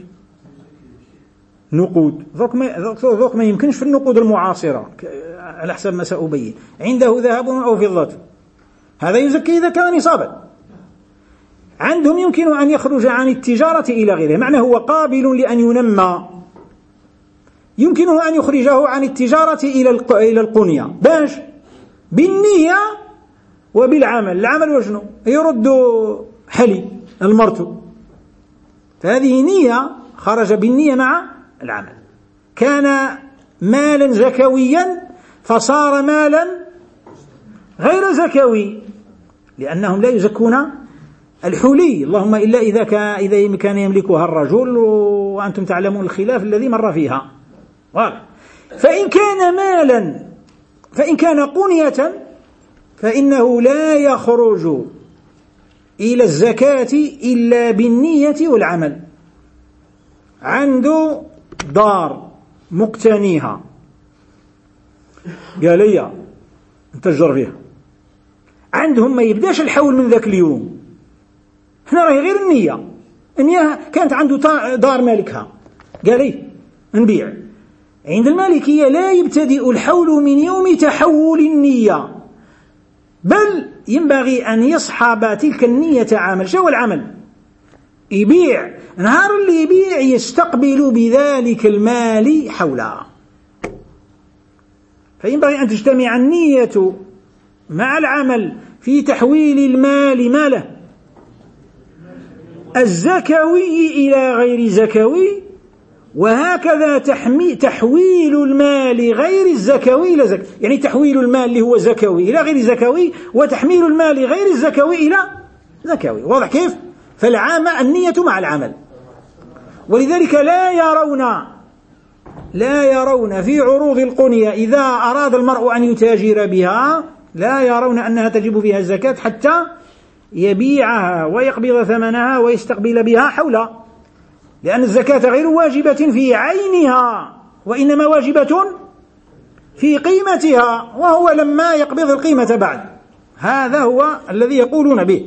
نقود، ذوك ما يمكنش في النقود المعاصرة على حسب ما سأبين، عنده ذهب أو فضة، هذا يزكي إذا كان نصابا. عندهم يمكن أن يخرج عن التجارة إلى غيره، معنى هو قابل لأن ينمى، يمكنه أن يخرجه عن التجارة إلى القنية، باش بالنية وبالعمل. العمل وشنو؟ يرد حلي المرتو، فهذه نية، خرج بالنية مع العمل. كان مالا زكويا فصار مالا غير زكوي، لأنهم لا يزكون الحلي، اللهم إلا إذا كان يملكها الرجل، وأنتم تعلمون الخلاف الذي مر فيها. فإن كان مالا، فإن كان قنية فإنه لا يخرج إلى الزكاة إلا بالنية والعمل. عنده دار مقتنيها، قال لي نتجر فيها، عندهم ما يبداش الحول من ذاك اليوم، هنا راهي غير النية كانت عنده دار مالكها، قال لي نبيع. عند المالكية لا يبتدئ الحول من يوم تحول النية، بل ينبغي أن يصحب تلك النية عمل. شو العمل؟ يبيع، نهار اللي يبيع يستقبل بذلك المال حولا، فينبغي أن تجتمع النية مع العمل في تحويل المال ماله الزكوي إلى غير زكوي، وهكذا تحويل المال غير الزكوي إلى زكوي، يعني تحويل المال اللي هو زكوي إلى غير زكوي، وتحميل المال غير الزكوي إلى زكوي. واضح كيف؟ النية مع العمل. ولذلك لا يرون في عروض القنية إذا أراد المرء أن يتاجر بها، لا يرون أنها تجب فيها الزكاة حتى يبيعها ويقبض ثمنها ويستقبل بها حولا، لأن الزكاة غير واجبة في عينها، وإنما واجبة في قيمتها، وهو لما يقبض القيمة بعد. هذا هو الذي يقولون به.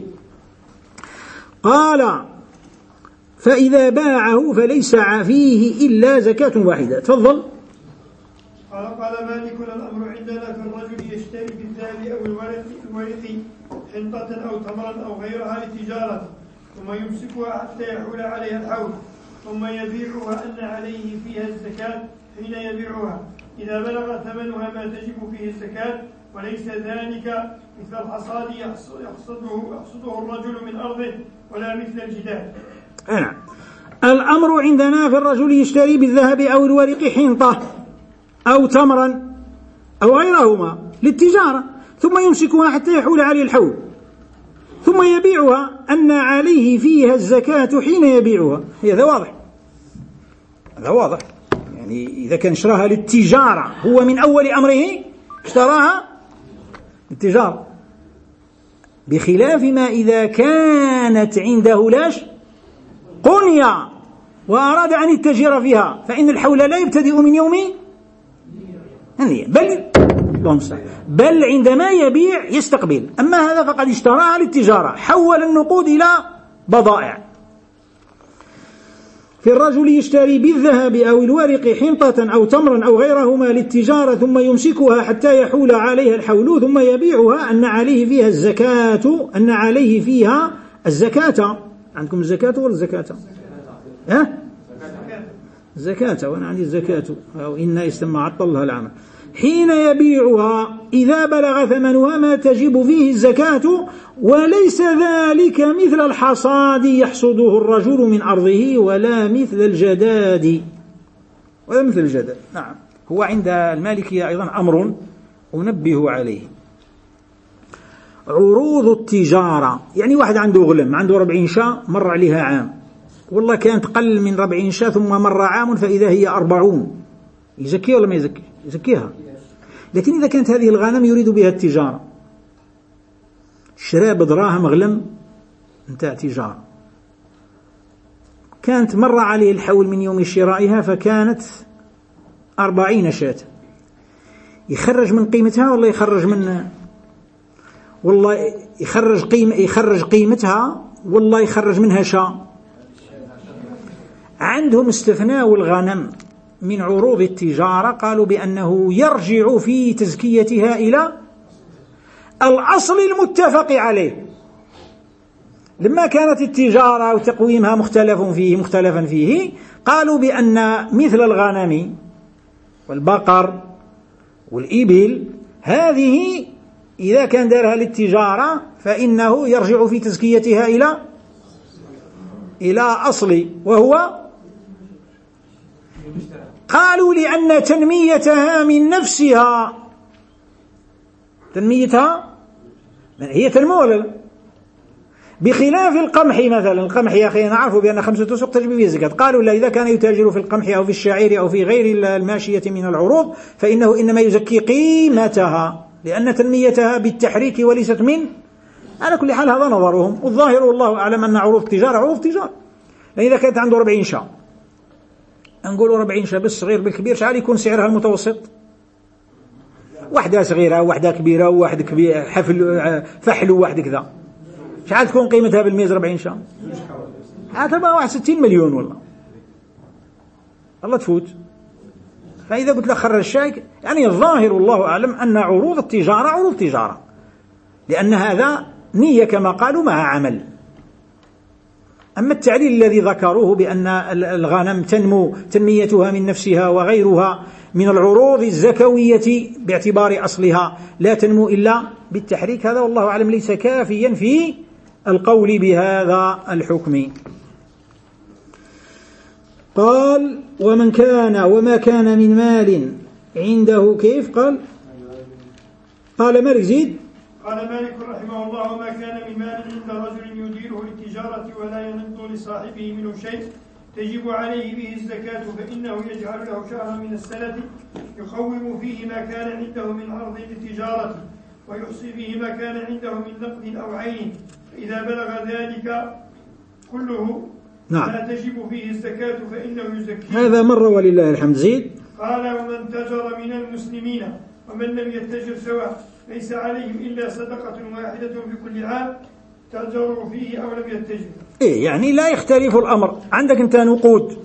قال: فإذا باعه فليس فيه إلا زكاة واحدة. تفضل.
قال مالك: الأمر عندنا في الرجل يشتري بالذهب أو الورق حنطة أو تمرا أو غيرها للتجارة، ثم يمسكها حتى يحول عليها الحول، ثم يبيعها أن عليه فيها الزكاة حين يبيعها، إذا بلغ ثمنها ما تجب فيه الزكاة، وليس ذلك مثل الحصاد يحصده الرجل من أرضه، ولا مثل الجدال.
الأمر عندنا في الرجل يشتري بالذهب أو الورق حنطة أو تمرا أو غيرهما للتجارة، ثم يمسكها حتى يحول عليه الحول ثم يبيعها أن عليه فيها الزكاة حين يبيعها. هذا واضح، هذا واضح. يعني إذا كان اشتراها للتجارة هو من أول أمره اشتراها للتجارة، بخلاف ما إذا كانت عنده لاش قنية وأراد أن يتجر فيها، فإن الحول لا يبتدئ من يوم النية بل عندما يبيع يستقبل. أما هذا فقد اشتراها للتجارة، حول النقود إلى بضائع. في الرجل يشتري بالذهب أو الورق حنطة أو تمرا أو غيرهما للتجارة ثم يمسكها حتى يحول عليها الحول ثم يبيعها أن عليه فيها الزكاة، أن عليه فيها الزكاة. عندكم الزكاة ولا الزكاة؟ الزكاة، وأنا عندي الزكاة أو إن استمع عطلها العمل. حين يبيعها إذا بلغ ثمنها ما تجب فيه الزكاة، وليس ذلك مثل الحصاد يحصده الرجل من أرضه ولا مثل الجداد. ولا مثل الجداد. نعم، هو عند المالكية أيضا أمر أنبه عليه. عروض التجارة، يعني واحد عنده غلم، عنده 40 شاة مر عليها عام، والله كانت قل من 40 شاة ثم مر عام فإذا هي 40، يزكيها ولا ما يزكي؟ يزكيها. لكن إذا كانت هذه الغنم يريد بها التجارة، شراء بدراهم غلم انتهى تجارة، كانت مر عليه الحول من يوم شرائها فكانت 40 شاة، يخرج من قيمتها ولا يخرج من والله يخرج قيمتها والله يخرج منها شاة؟ عندهم استثناء الغنم من عروض التجارة، قالوا بأنه يرجع في تزكيتها إلى الأصل المتفق عليه. لما كانت التجارة وتقويمها مختلفا فيه قالوا بأن مثل الغنم والبقر والإبل هذه إذا كان دارها للتجارة فإنه يرجع في تزكيتها إلى أصل، وهو قالوا لأن تنميتها من نفسها، تنميتها هي تنمو ولا لا؟ بخلاف القمح مثلا. القمح يا أخي نعرف بأن 5 أسواق تجب فيه الزكاة، قالوا لا، إذا كان يتاجر في القمح أو في الشعير أو في غير الماشية من العروض فإنه إنما يزكي قيمتها، لأن تنميتها بالتحريك وليست من. على كل حال هذا نظرهم، والظاهر والله أعلم أن عروض التجارة عروض تجارة. إذا كانت عنده 40 شاة، نقولوا 40 شاة بالصغير بالكبير، شحال يكون سعرها المتوسط؟ واحدة صغيرة وواحدة كبيرة وواحد كبير فحل وواحد كذا، شحال تكون قيمتها بالميز 40 شاة؟ هتبقى 61 مليون والله تفوت. فإذا قلت لك خرج الشاي، يعني الظاهر والله أعلم أن عروض التجارة عروض تجارة، لأن هذا نية كما قالوا مع عمل. أما التعليل الذي ذكروه بأن الغنم تنمو تنميتها من نفسها وغيرها من العروض الزكوية باعتبار أصلها لا تنمو إلا بالتحريك، هذا والله أعلم ليس كافيا في القول بهذا الحكم. قال وما كان من مال عنده كيف قال مالك زيد.
قال مالك رحمه الله: وما كان من مال عند رجل يديره للتجارة ولا ينط لصاحبه منه شيء تجب عليه به الزكاة، فإنه يجعل له شهرا من السنة يخوم فيه ما كان عنده من عرض للتجارة ويحصي فيه ما كان عنده من نقد أو عين، فإذا بلغ ذلك كله لا تجب فيه الزكاة فإنه يزكيه.
هذا مرة ولله الحمد. زيد.
قال: ومن تجر من المسلمين ومن لم يتجر سواء ليس عليهم إلا صدقة واحدة في كل عام تجروا فيه أو لم يتجر.
يعني لا يختلف الأمر. عندك أنت نقود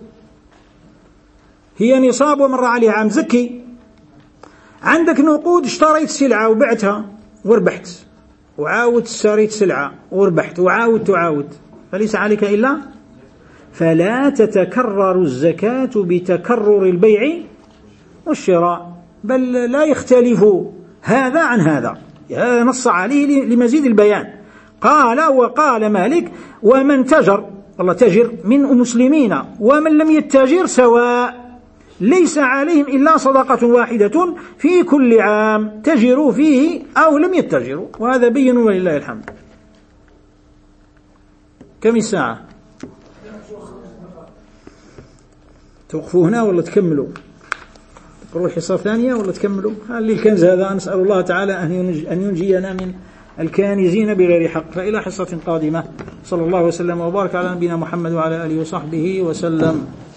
هي نصاب ومر عليها عام زكي، عندك نقود اشتريت سلعة وبعتها وربحت، وعاود اشتريت سلعة وربحت وعاود تعاود، فليس عليك إلا، فلا تتكرر الزكاة بتكرر البيع والشراء، بل لا يختلف هذا عن هذا. هذا نص عليه لمزيد البيان. وقال مالك: ومن تجر، الله تجر من مسلمين، ومن لم يتجر سواء، ليس عليهم إلا صدقة واحدة في كل عام تجروا فيه أو لم يتجروا، وهذا بين ولله الحمد. كم الساعة؟ توقفوا هنا ولا تكملوا؟ تقروا الحصة الثانية ولا تكملوا؟ هل الكنز هذا نسأل الله تعالى أن ينجينا من الكانزين بغير حق. فإلى حصة قادمة. صلى الله وسلم وبارك على نبينا محمد وعلى آله وصحبه وسلم.